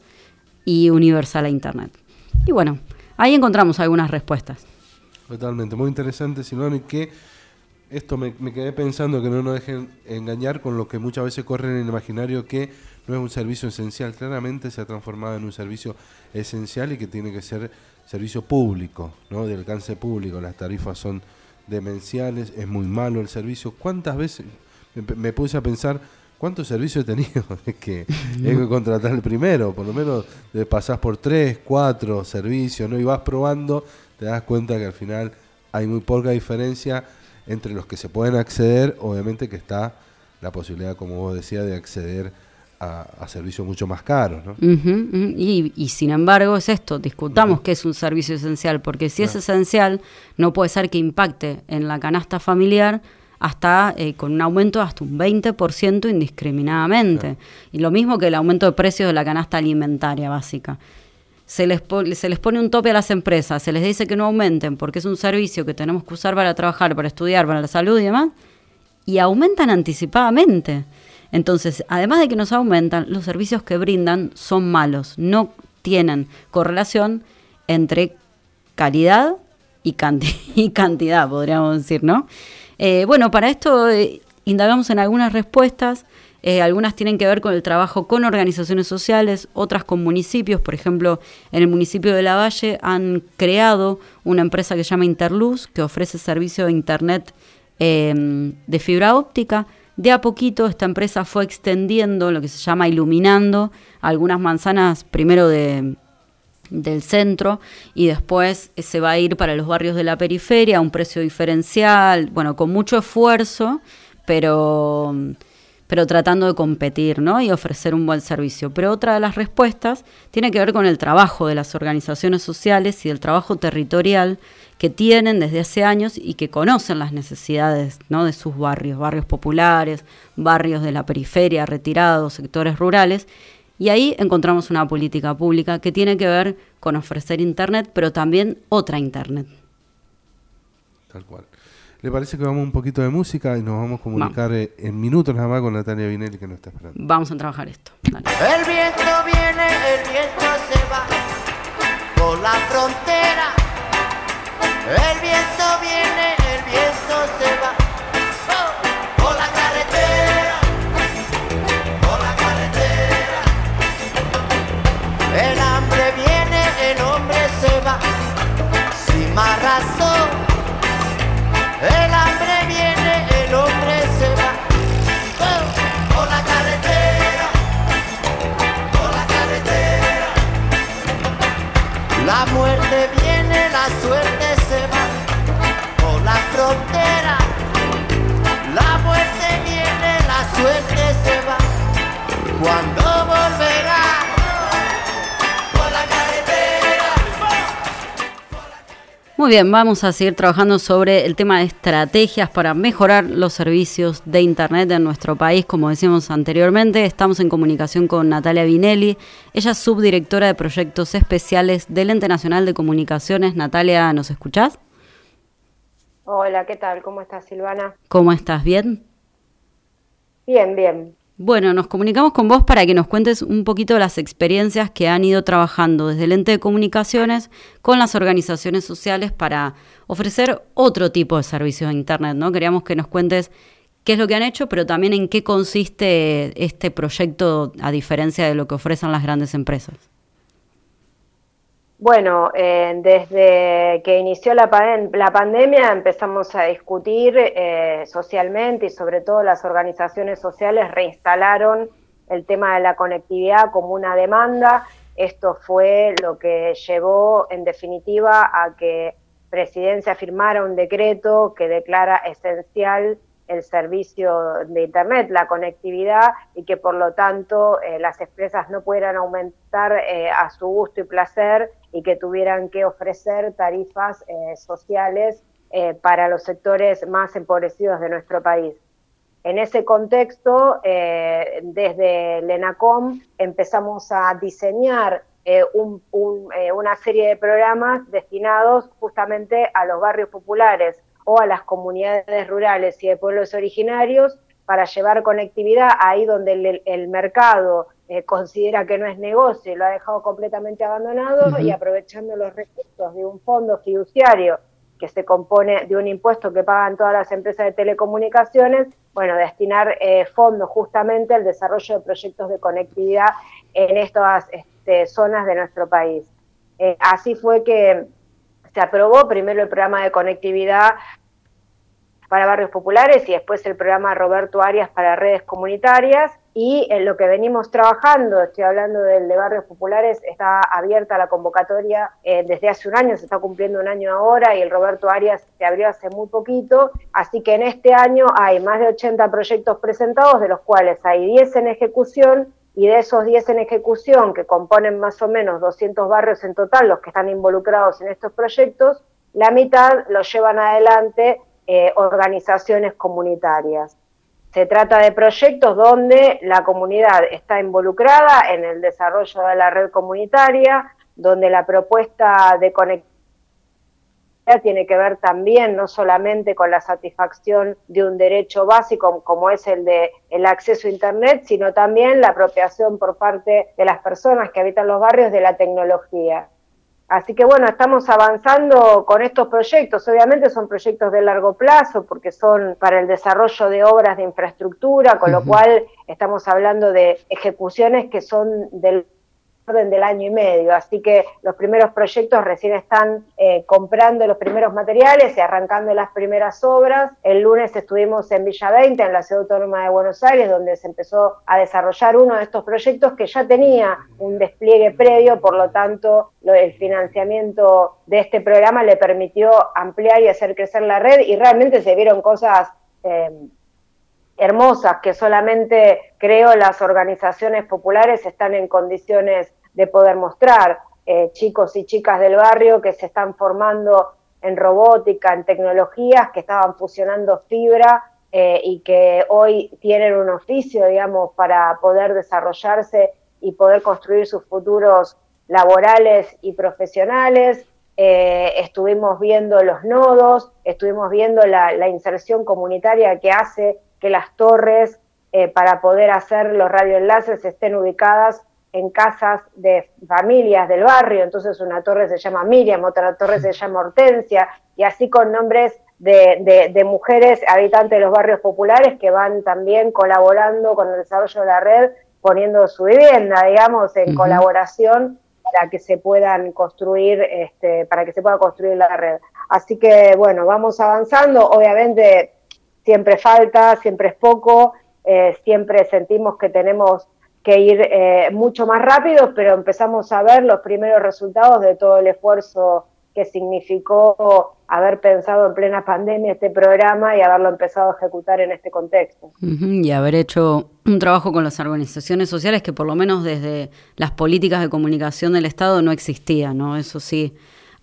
y universal a Internet. Y bueno, ahí encontramos algunas respuestas. Totalmente, muy interesante, Silvano, y que esto me, me quedé pensando que no nos dejen engañar con lo que muchas veces corre en el imaginario, que no es un servicio esencial. Claramente se ha transformado en un servicio esencial y que tiene que ser servicio público, ¿no? De alcance público. Las tarifas son demenciales, es muy malo el servicio. ¿Cuántas veces me, me puse a pensar cuántos servicios he tenido? Es que hay que contratar el primero, por lo menos pasás por tres, cuatro servicios, ¿no? Y vas probando, te das cuenta que al final hay muy poca diferencia entre los que se pueden acceder. Obviamente que está la posibilidad, como vos decías, de acceder a, a servicios mucho más caros, ¿no? Uh-huh, uh-huh. Y, y sin embargo es esto, discutamos uh-huh. que es un servicio esencial, porque si claro. es esencial, no puede ser que impacte en la canasta familiar hasta eh, con un aumento de hasta un veinte por ciento indiscriminadamente. Claro. Y lo mismo que el aumento de precios de la canasta alimentaria básica. Se les, po- se les pone un tope a las empresas, se les dice que no aumenten porque es un servicio que tenemos que usar para trabajar, para estudiar, para la salud y demás, y aumentan anticipadamente. Entonces, además de que nos aumentan, los servicios que brindan son malos, no tienen correlación entre calidad y, canti- y cantidad, podríamos decir, ¿no? Eh, bueno, para esto eh, indagamos en algunas respuestas. Eh, algunas tienen que ver con el trabajo con organizaciones sociales, otras con municipios. Por ejemplo, en el municipio de La Valle han creado una empresa que se llama Interluz, que ofrece servicio de Internet eh, de fibra óptica. De a poquito esta empresa fue extendiendo lo que se llama iluminando algunas manzanas, primero de, del centro, y después se va a ir para los barrios de la periferia a un precio diferencial, bueno, con mucho esfuerzo, pero... pero tratando de competir, ¿no? Y ofrecer un buen servicio. Pero otra de las respuestas tiene que ver con el trabajo de las organizaciones sociales y el trabajo territorial que tienen desde hace años y que conocen las necesidades, ¿no? de sus barrios, barrios populares, barrios de la periferia, retirados, sectores rurales. Y ahí encontramos una política pública que tiene que ver con ofrecer Internet, pero también otra Internet. Tal cual. ¿Le parece que vamos un poquito de música y nos vamos a comunicar vamos. en minutos nada más con Natalia Vinelli, que nos está esperando? Vamos a trabajar esto. Dale. El viento viene, el viento se va por la frontera. El viento viene, el viento se va oh, por la carretera, por la carretera. El hambre viene, el hombre se va sin más razón. El hambre viene, el hombre se va oh, por la carretera, por la carretera. La muerte viene, la suerte se va por la frontera. Muy bien, vamos a seguir trabajando sobre el tema de estrategias para mejorar los servicios de Internet en nuestro país. Como decíamos anteriormente, estamos en comunicación con Natalia Vinelli. Ella es subdirectora de proyectos especiales del Ente Nacional de Comunicaciones. Natalia, ¿nos escuchás? Hola, ¿qué tal? ¿Cómo estás, Silvana? ¿Cómo estás? ¿Bien? Bien, bien. Bueno, nos comunicamos con vos para que nos cuentes un poquito las experiencias que han ido trabajando desde el Ente de Comunicaciones con las organizaciones sociales para ofrecer otro tipo de servicios de Internet, ¿no? Queríamos que nos cuentes qué es lo que han hecho, pero también en qué consiste este proyecto a diferencia de lo que ofrecen las grandes empresas. Bueno, eh, desde que inició la, la pandemia empezamos a discutir eh, socialmente y sobre todo las organizaciones sociales reinstalaron el tema de la conectividad como una demanda. Esto fue lo que llevó en definitiva a que Presidencia firmara un decreto que declara esencial el servicio de Internet, la conectividad, y que por lo tanto eh, las empresas no pudieran aumentar eh, a su gusto y placer y que tuvieran que ofrecer tarifas eh, sociales eh, para los sectores más empobrecidos de nuestro país. En ese contexto, eh, desde el ENACOM empezamos a diseñar eh, un, un, eh, una serie de programas destinados justamente a los barrios populares o a las comunidades rurales y de pueblos originarios para llevar conectividad ahí donde el, el mercado eh, considera que no es negocio y lo ha dejado completamente abandonado. Uh-huh. Y aprovechando los recursos de un fondo fiduciario que se compone de un impuesto que pagan todas las empresas de telecomunicaciones, bueno, destinar eh, fondos justamente al desarrollo de proyectos de conectividad en estas este, zonas de nuestro país. Eh, así fue que se aprobó primero el programa de conectividad para barrios populares y después el programa Roberto Arias para redes comunitarias, y en lo que venimos trabajando, estoy hablando del de barrios populares, está abierta la convocatoria eh, desde hace un año, se está cumpliendo un año ahora, y el Roberto Arias se abrió hace muy poquito, así que en este año hay más de ochenta proyectos presentados, de los cuales hay diez en ejecución, y de esos diez en ejecución, que componen más o menos doscientos barrios en total, los que están involucrados en estos proyectos, la mitad los llevan adelante eh, organizaciones comunitarias. Se trata de proyectos donde la comunidad está involucrada en el desarrollo de la red comunitaria, donde la propuesta de conectividad tiene que ver también no solamente con la satisfacción de un derecho básico como es el de el acceso a Internet, sino también la apropiación por parte de las personas que habitan los barrios de la tecnología. Así que bueno, estamos avanzando con estos proyectos. Obviamente son proyectos de largo plazo porque son para el desarrollo de obras de infraestructura, con uh-huh. lo cual estamos hablando de ejecuciones que son del orden del año y medio, así que los primeros proyectos recién están eh, comprando los primeros materiales y arrancando las primeras obras. El lunes estuvimos en Villa veinte, en la Ciudad Autónoma de Buenos Aires, donde se empezó a desarrollar uno de estos proyectos que ya tenía un despliegue previo, por lo tanto lo, el financiamiento de este programa le permitió ampliar y hacer crecer la red, y realmente se vieron cosas eh, hermosas que solamente, creo, las organizaciones populares están en condiciones de poder mostrar. Eh, chicos y chicas del barrio que se están formando en robótica, en tecnologías, que estaban fusionando fibra eh, y que hoy tienen un oficio, digamos, para poder desarrollarse y poder construir sus futuros laborales y profesionales. Eh, estuvimos viendo los nodos, estuvimos viendo la, la inserción comunitaria que hace que las torres eh, para poder hacer los radioenlaces estén ubicadas en casas de familias del barrio. Entonces una torre se llama Miriam, otra torre se llama Hortensia, y así con nombres de, de, de mujeres habitantes de los barrios populares que van también colaborando con el desarrollo de la red, poniendo su vivienda, digamos, en uh-huh. colaboración para que se puedan construir, este, para que se pueda construir la red. Así que bueno, vamos avanzando. Obviamente siempre falta, siempre es poco, eh, siempre sentimos que tenemos que ir eh, mucho más rápido, pero empezamos a ver los primeros resultados de todo el esfuerzo que significó haber pensado en plena pandemia este programa y haberlo empezado a ejecutar en este contexto. Uh-huh, y haber hecho un trabajo con las organizaciones sociales que por lo menos desde las políticas de comunicación del Estado no existía, ¿no? Eso sí,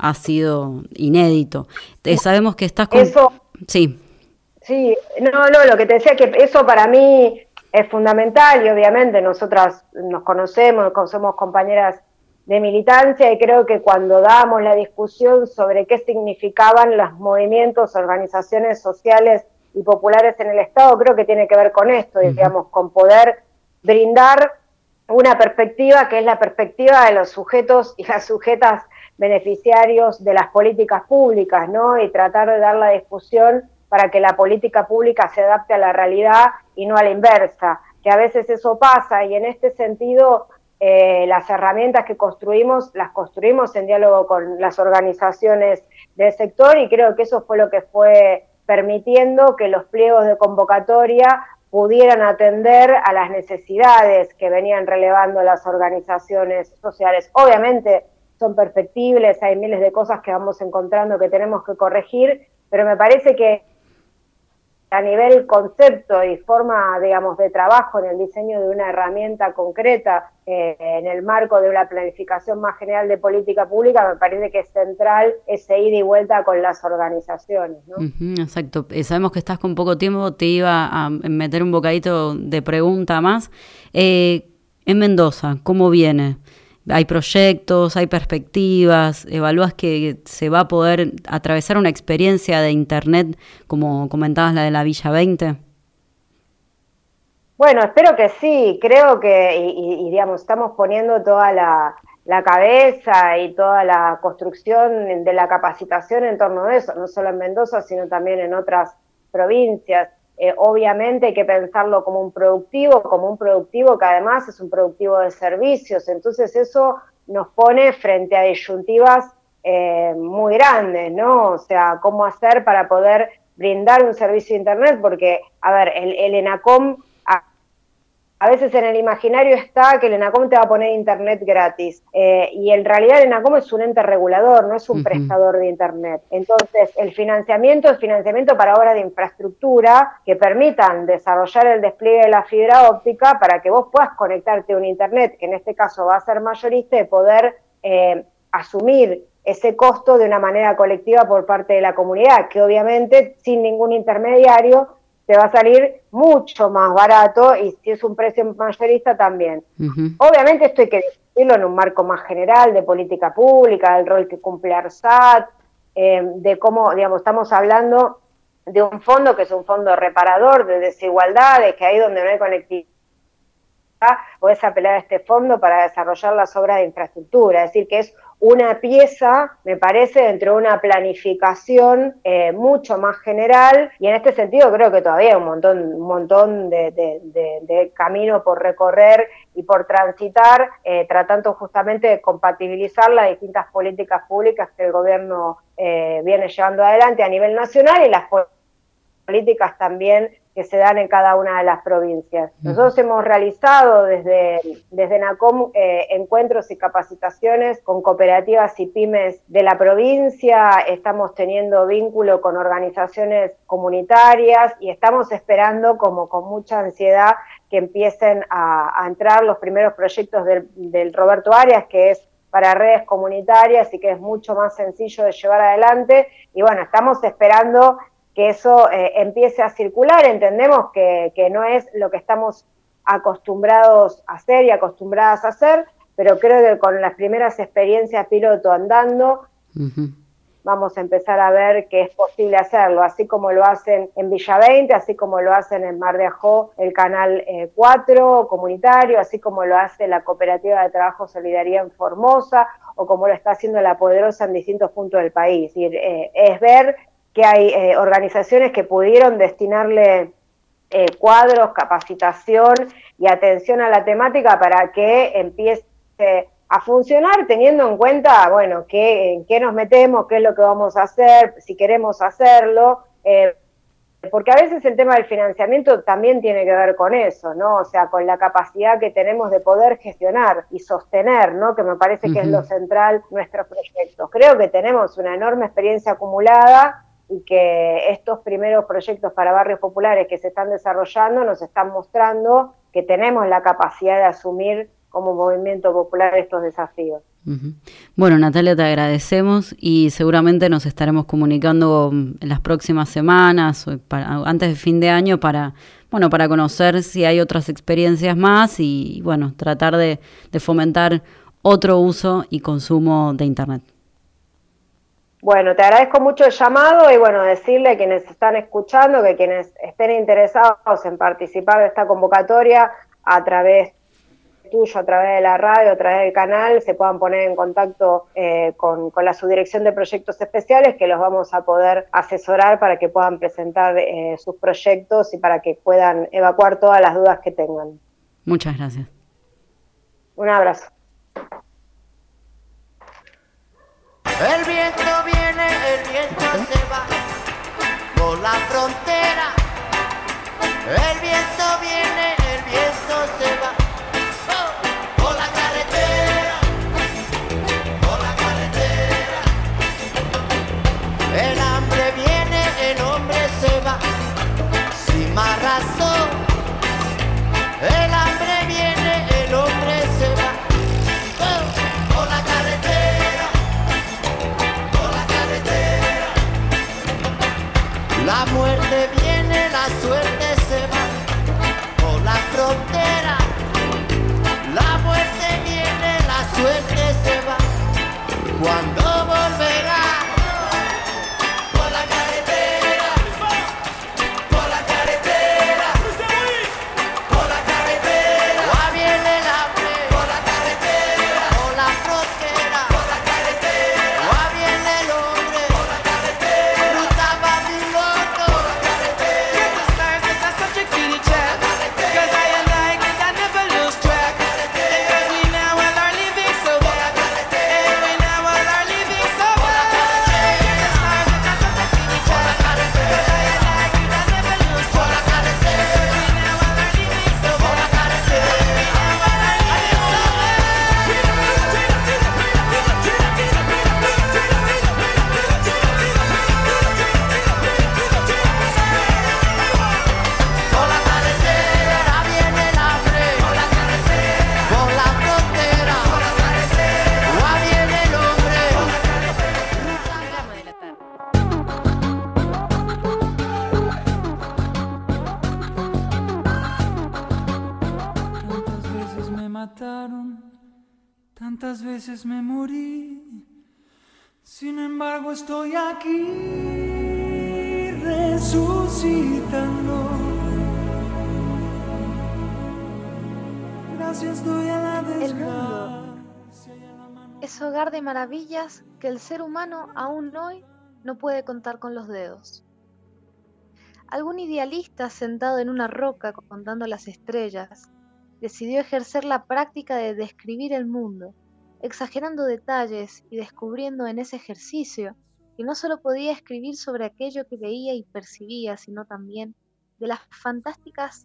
ha sido inédito. Eh, sabemos que estás con... Eso, sí. Sí, no, no, lo que te decía que eso para mí es fundamental y obviamente nosotras nos conocemos, somos compañeras de militancia y creo que cuando damos la discusión sobre qué significaban los movimientos, organizaciones sociales y populares en el Estado, creo que tiene que ver con esto, uh-huh. digamos, con poder brindar una perspectiva que es la perspectiva de los sujetos y las sujetas beneficiarios de las políticas públicas, ¿no? Y tratar de dar la discusión para que la política pública se adapte a la realidad y no a la inversa, que a veces eso pasa y en este sentido eh, las herramientas que construimos, las construimos en diálogo con las organizaciones del sector y creo que eso fue lo que fue permitiendo que los pliegos de convocatoria pudieran atender a las necesidades que venían relevando las organizaciones sociales. Obviamente son perfectibles, hay miles de cosas que vamos encontrando que tenemos que corregir, pero me parece que a nivel concepto y forma, digamos, de trabajo en el diseño de una herramienta concreta eh, en el marco de una planificación más general de política pública, me parece que es central ese ida y vuelta con las organizaciones, ¿no? Uh-huh, exacto. Eh, sabemos que estás con poco tiempo, te iba a meter un bocadito de pregunta más. Eh, en Mendoza, ¿cómo viene? ¿Hay proyectos, hay perspectivas? ¿Evalúas que se va a poder atravesar una experiencia de Internet, como comentabas la de la Villa veinte? Bueno, espero que sí. Creo que, y, y digamos, estamos poniendo toda la, la cabeza y toda la construcción de la capacitación en torno a eso, no solo en Mendoza, sino también en otras provincias. Eh, obviamente hay que pensarlo como un productivo, como un productivo que además es un productivo de servicios, entonces eso nos pone frente a disyuntivas eh, muy grandes, ¿no? O sea, cómo hacer para poder brindar un servicio de Internet, porque, a ver, el, el ENACOM, a, a veces en el imaginario está que el ENACOM te va a poner Internet gratis, eh, y en realidad el ENACOM es un ente regulador, no es un uh-huh. prestador de Internet. Entonces, el financiamiento es financiamiento para obras de infraestructura que permitan desarrollar el despliegue de la fibra óptica para que vos puedas conectarte a un Internet, que en este caso va a ser mayorista, y poder eh, asumir ese costo de una manera colectiva por parte de la comunidad, que obviamente sin ningún intermediario te va a salir mucho más barato y si es un precio mayorista también. Uh-huh. Obviamente esto hay que discutirlo en un marco más general de política pública, del rol que cumple ARSAT, eh, de cómo, digamos, estamos hablando de un fondo que es un fondo reparador de desigualdades, que ahí donde no hay conectividad podés apelar a este fondo para desarrollar las obras de infraestructura, es decir, que es una pieza, me parece, dentro de una planificación eh, mucho más general, y en este sentido creo que todavía hay un montón, un montón de, de, de, de camino por recorrer y por transitar, eh, tratando justamente de compatibilizar las distintas políticas públicas que el gobierno eh, viene llevando adelante a nivel nacional y las políticas también que se dan en cada una de las provincias. Nosotros hemos realizado desde, desde NACOM eh, encuentros y capacitaciones con cooperativas y pymes de la provincia, estamos teniendo vínculo con organizaciones comunitarias y estamos esperando como con mucha ansiedad que empiecen a, a entrar los primeros proyectos del, del Roberto Arias, que es para redes comunitarias y que es mucho más sencillo de llevar adelante, y bueno, estamos esperando que eso eh, empiece a circular. Entendemos que, que no es lo que estamos acostumbrados a hacer y acostumbradas a hacer, pero creo que con las primeras experiencias piloto andando, uh-huh. vamos a empezar a ver que es posible hacerlo, así como lo hacen en Villa veinte, así como lo hacen en Mar de Ajó, el Canal eh, cuatro comunitario, así como lo hace la Cooperativa de Trabajo Solidaridad en Formosa, o como lo está haciendo La Poderosa en distintos puntos del país. Es decir, eh, es ver que hay eh, organizaciones que pudieron destinarle eh, cuadros, capacitación y atención a la temática para que empiece a funcionar, teniendo en cuenta, bueno, qué, en qué nos metemos, qué es lo que vamos a hacer, si queremos hacerlo, eh, porque a veces el tema del financiamiento también tiene que ver con eso, ¿no? O sea, con la capacidad que tenemos de poder gestionar y sostener, ¿no? Que me parece uh-huh. que es lo central nuestros proyectos. Creo que tenemos una enorme experiencia acumulada y que estos primeros proyectos para barrios populares que se están desarrollando nos están mostrando que tenemos la capacidad de asumir como movimiento popular estos desafíos. Uh-huh. Bueno, Natalia, te agradecemos y seguramente nos estaremos comunicando en las próximas semanas, o para, antes de fin de año, para, bueno, para conocer si hay otras experiencias más y, bueno, tratar de, de fomentar otro uso y consumo de Internet. Bueno, te agradezco mucho el llamado y bueno, decirle a quienes están escuchando que quienes estén interesados en participar de esta convocatoria a través tuyo, a través de la radio, a través del canal, se puedan poner en contacto eh, con, con la subdirección de proyectos especiales, que los vamos a poder asesorar para que puedan presentar eh, sus proyectos y para que puedan evacuar todas las dudas que tengan. Muchas gracias. Un abrazo. El viento viene, el viento se va por la frontera. El viento viene, el viento se va oh, por la carretera, por la carretera. El hambre viene, el hombre se va sin más razón. El hambre viene, el hombre se va oh, por la carretera. La muerte viene, la suerte se va por la frontera. La muerte viene, la suerte se va. ¿Cuándo volverá? Por la carretera, por la carretera, por la carretera. Va viene el hambre, por la carretera, por la frontera, por la carretera. Va viene el hombre, por la carretera. Cruzaba mi loco, por la carretera. Get the stars, it's a subject to the chat. Cause I and I can never lose track. Because we now all are living so bad. And we now all are living so bad. Get the stars, it's a subject to the chat. Cause I and I can never lose track. Because we now all are living so bad. We now all are living so por la carretera viene el hambre, por la carretera, por la frontera, por la carretera, va viene el hombre, por la Tantas veces me mataron, tantas veces me morí. Sin embargo estoy aquí resucitando. Gracias doy a la El desgracia. mundo es hogar de maravillas que el ser humano aún hoy no puede contar con los dedos. Algún idealista sentado en una roca contando las estrellas decidió ejercer la práctica de describir el mundo, exagerando detalles y descubriendo en ese ejercicio que no solo podía escribir sobre aquello que veía y percibía, sino también de las fantásticas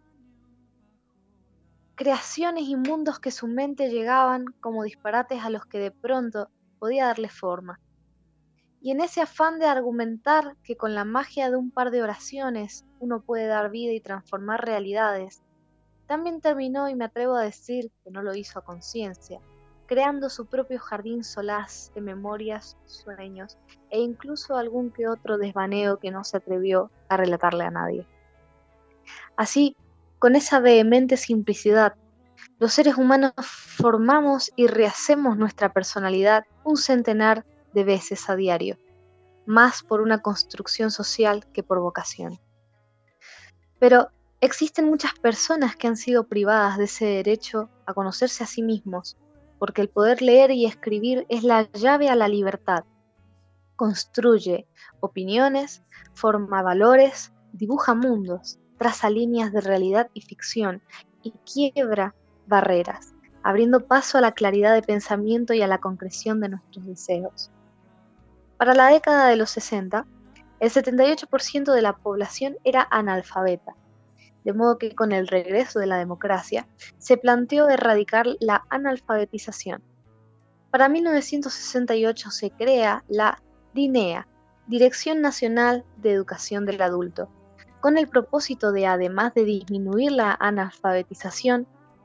creaciones y mundos que su mente llegaban como disparates a los que de pronto podía darle forma. Y en ese afán de argumentar que con la magia de un par de oraciones uno puede dar vida y transformar realidades, también terminó, y me atrevo a decir que no lo hizo a conciencia, creando su propio jardín solaz de memorias, sueños e incluso algún que otro desvaneo que no se atrevió a relatarle a nadie. Así, con esa vehemente simplicidad, los seres humanos formamos y rehacemos nuestra personalidad un centenar de veces a diario, más por una construcción social que por vocación. Pero existen muchas personas que han sido privadas de ese derecho a conocerse a sí mismos, porque el poder leer y escribir es la llave a la libertad. Construye opiniones, forma valores, dibuja mundos, traza líneas de realidad y ficción y quiebra barreras, abriendo paso a la claridad de pensamiento y a la concreción de nuestros deseos. Para la década de los sesenta, el setenta y ocho por ciento de la población era analfabeta, de modo que con el regreso de la democracia se planteó erradicar la analfabetización. Para mil novecientos sesenta y ocho se crea la DINEA, Dirección Nacional de Educación del Adulto, con el propósito de, además de disminuir la analfabetización,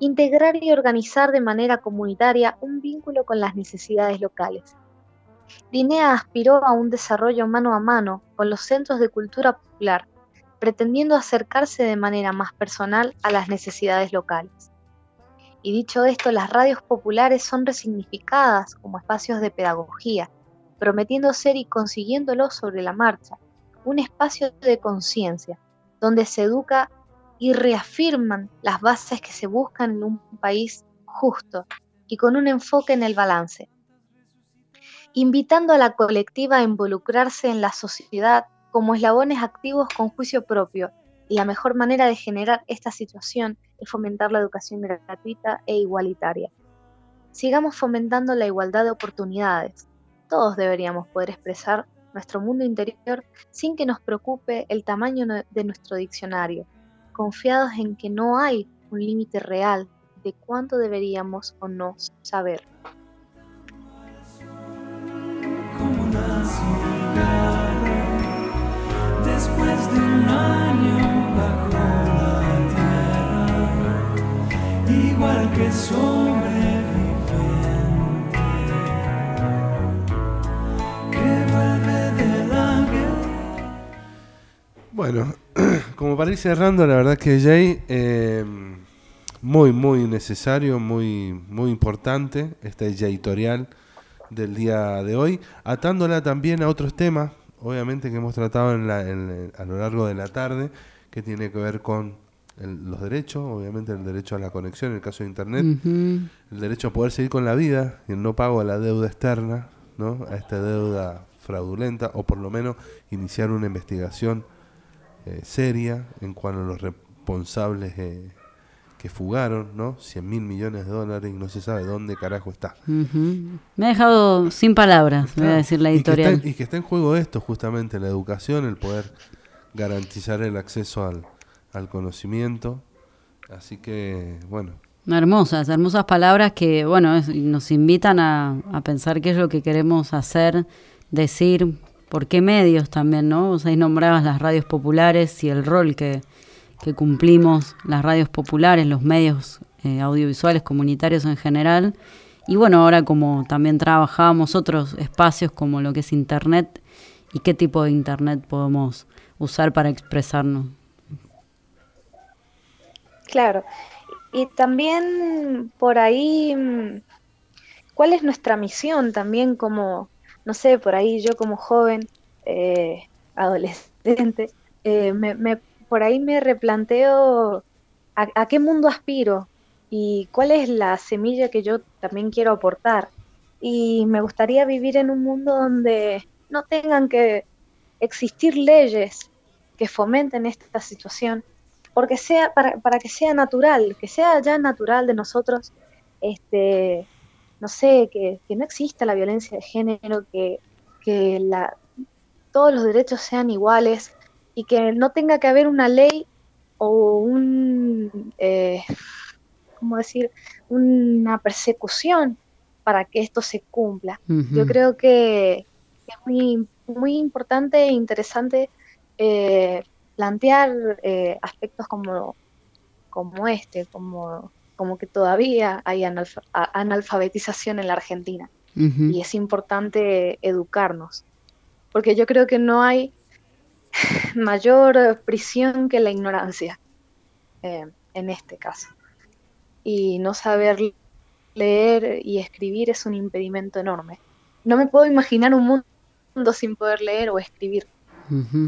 integrar y organizar de manera comunitaria un vínculo con las necesidades locales. Linnea aspiró a un desarrollo mano a mano con los centros de cultura popular, pretendiendo acercarse de manera más personal a las necesidades locales. Y dicho esto, las radios populares son resignificadas como espacios de pedagogía, prometiendo ser y consiguiéndolo sobre la marcha, un espacio de conciencia, donde se educa y reafirman las bases que se buscan en un país justo y con un enfoque en el balance, invitando a la colectiva a involucrarse en la sociedad como eslabones activos con juicio propio, y la mejor manera de generar esta situación es fomentar la educación gratuita e igualitaria. Sigamos fomentando la igualdad de oportunidades. Todos deberíamos poder expresar nuestro mundo interior sin que nos preocupe el tamaño de nuestro diccionario, confiados en que no hay un límite real de cuánto deberíamos o no saber. Como una cigarra, después de un año bajo la tierra, igual que sobreviviente, que vuelve de la guerra. Bueno, como para ir cerrando, la verdad que Jay, eh, muy, muy necesario, muy, muy importante esta editorial del día de hoy, atándola también a otros temas, obviamente que hemos tratado en la, en, a lo largo de la tarde, que tiene que ver con el, los derechos, obviamente el derecho a la conexión en el caso de internet, uh-huh. el derecho a poder seguir con la vida y el no pago a la deuda externa, ¿no? A esta deuda fraudulenta, o por lo menos iniciar una investigación eh, seria en cuanto a los responsables eh, que fugaron, ¿no? cien mil millones de dólares y no se sabe dónde carajo está. Uh-huh. Me ha dejado sin palabras, está, voy a decir la editorial. Y que, está, y que está en juego esto, justamente, la educación, el poder garantizar el acceso al, al conocimiento. Así que, bueno. Hermosas, hermosas palabras que, bueno, es, nos invitan a, a pensar qué es lo que queremos hacer, decir, por qué medios también, ¿no? O sea, ahí nombrabas las radios populares y el rol que... que cumplimos las radios populares, los medios eh, audiovisuales comunitarios en general, y bueno, ahora como también trabajamos otros espacios como lo que es internet, y qué tipo de internet podemos usar para expresarnos. Claro, y también por ahí, ¿cuál es nuestra misión también como, no sé, por ahí yo como joven, eh, adolescente, eh, me, me por ahí me replanteo a, a qué mundo aspiro y cuál es la semilla que yo también quiero aportar. Y me gustaría vivir en un mundo donde no tengan que existir leyes que fomenten esta situación, porque sea para, para que sea natural, que sea ya natural de nosotros, este, no sé, que, que no exista la violencia de género, que, que la, todos los derechos sean iguales, y que no tenga que haber una ley o un, eh, ¿cómo decir?, una persecución para que esto se cumpla. Uh-huh. Yo creo que es muy, muy importante e interesante eh, plantear eh, aspectos como, como este, como, como que todavía hay analfa- analfabetización en la Argentina. Uh-huh. Y es importante educarnos, porque yo creo que no hay mayor prisión que la ignorancia eh, en este caso, y no saber leer y escribir es un impedimento enorme. No me puedo imaginar un mundo sin poder leer o escribir. Uh-huh.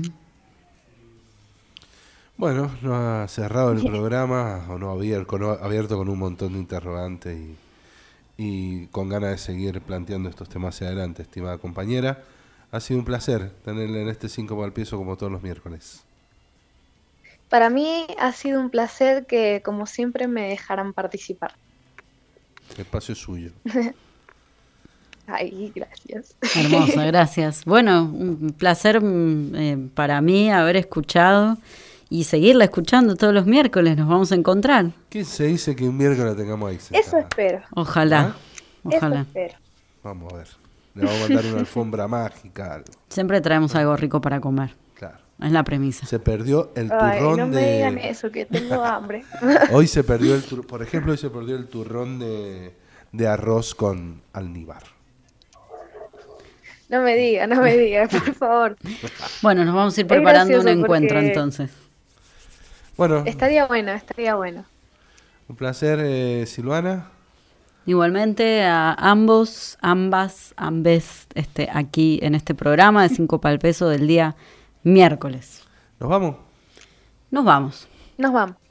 Bueno, no ha cerrado el programa o no abierto, no abierto con un montón de interrogantes y, y con ganas de seguir planteando estos temas hacia adelante, estimada compañera. Ha sido un placer tenerle en este cinco al Piezo como todos los miércoles. Para mí ha sido un placer que, como siempre, me dejaran participar. El espacio es suyo. Ay, gracias. Hermosa, gracias. Bueno, un placer eh, para mí haber escuchado y seguirla escuchando todos los miércoles. Nos vamos a encontrar. ¿Qué se dice que un miércoles la tengamos ahí sentada? Eso espero. Ojalá. ¿Ah? Ojalá. Eso espero. Vamos a ver. Le vamos a mandar una alfombra mágica. Algo. Siempre traemos algo rico para comer. Claro. Es la premisa. Se perdió el Ay, turrón no me de... digan eso, que tengo hambre. Hoy se perdió el tur... Por ejemplo, hoy se perdió el turrón de, de arroz con almíbar. No me diga, no me diga, por favor. Bueno, nos vamos a ir Es preparando un gracioso encuentro porque- entonces. Bueno, Estaría bueno, estaría bueno. un placer, eh, Silvana. Igualmente a ambos, ambas, ambes, este, aquí en este programa de cinco pal peso del día miércoles. ¿Nos vamos? Nos vamos. Nos vamos.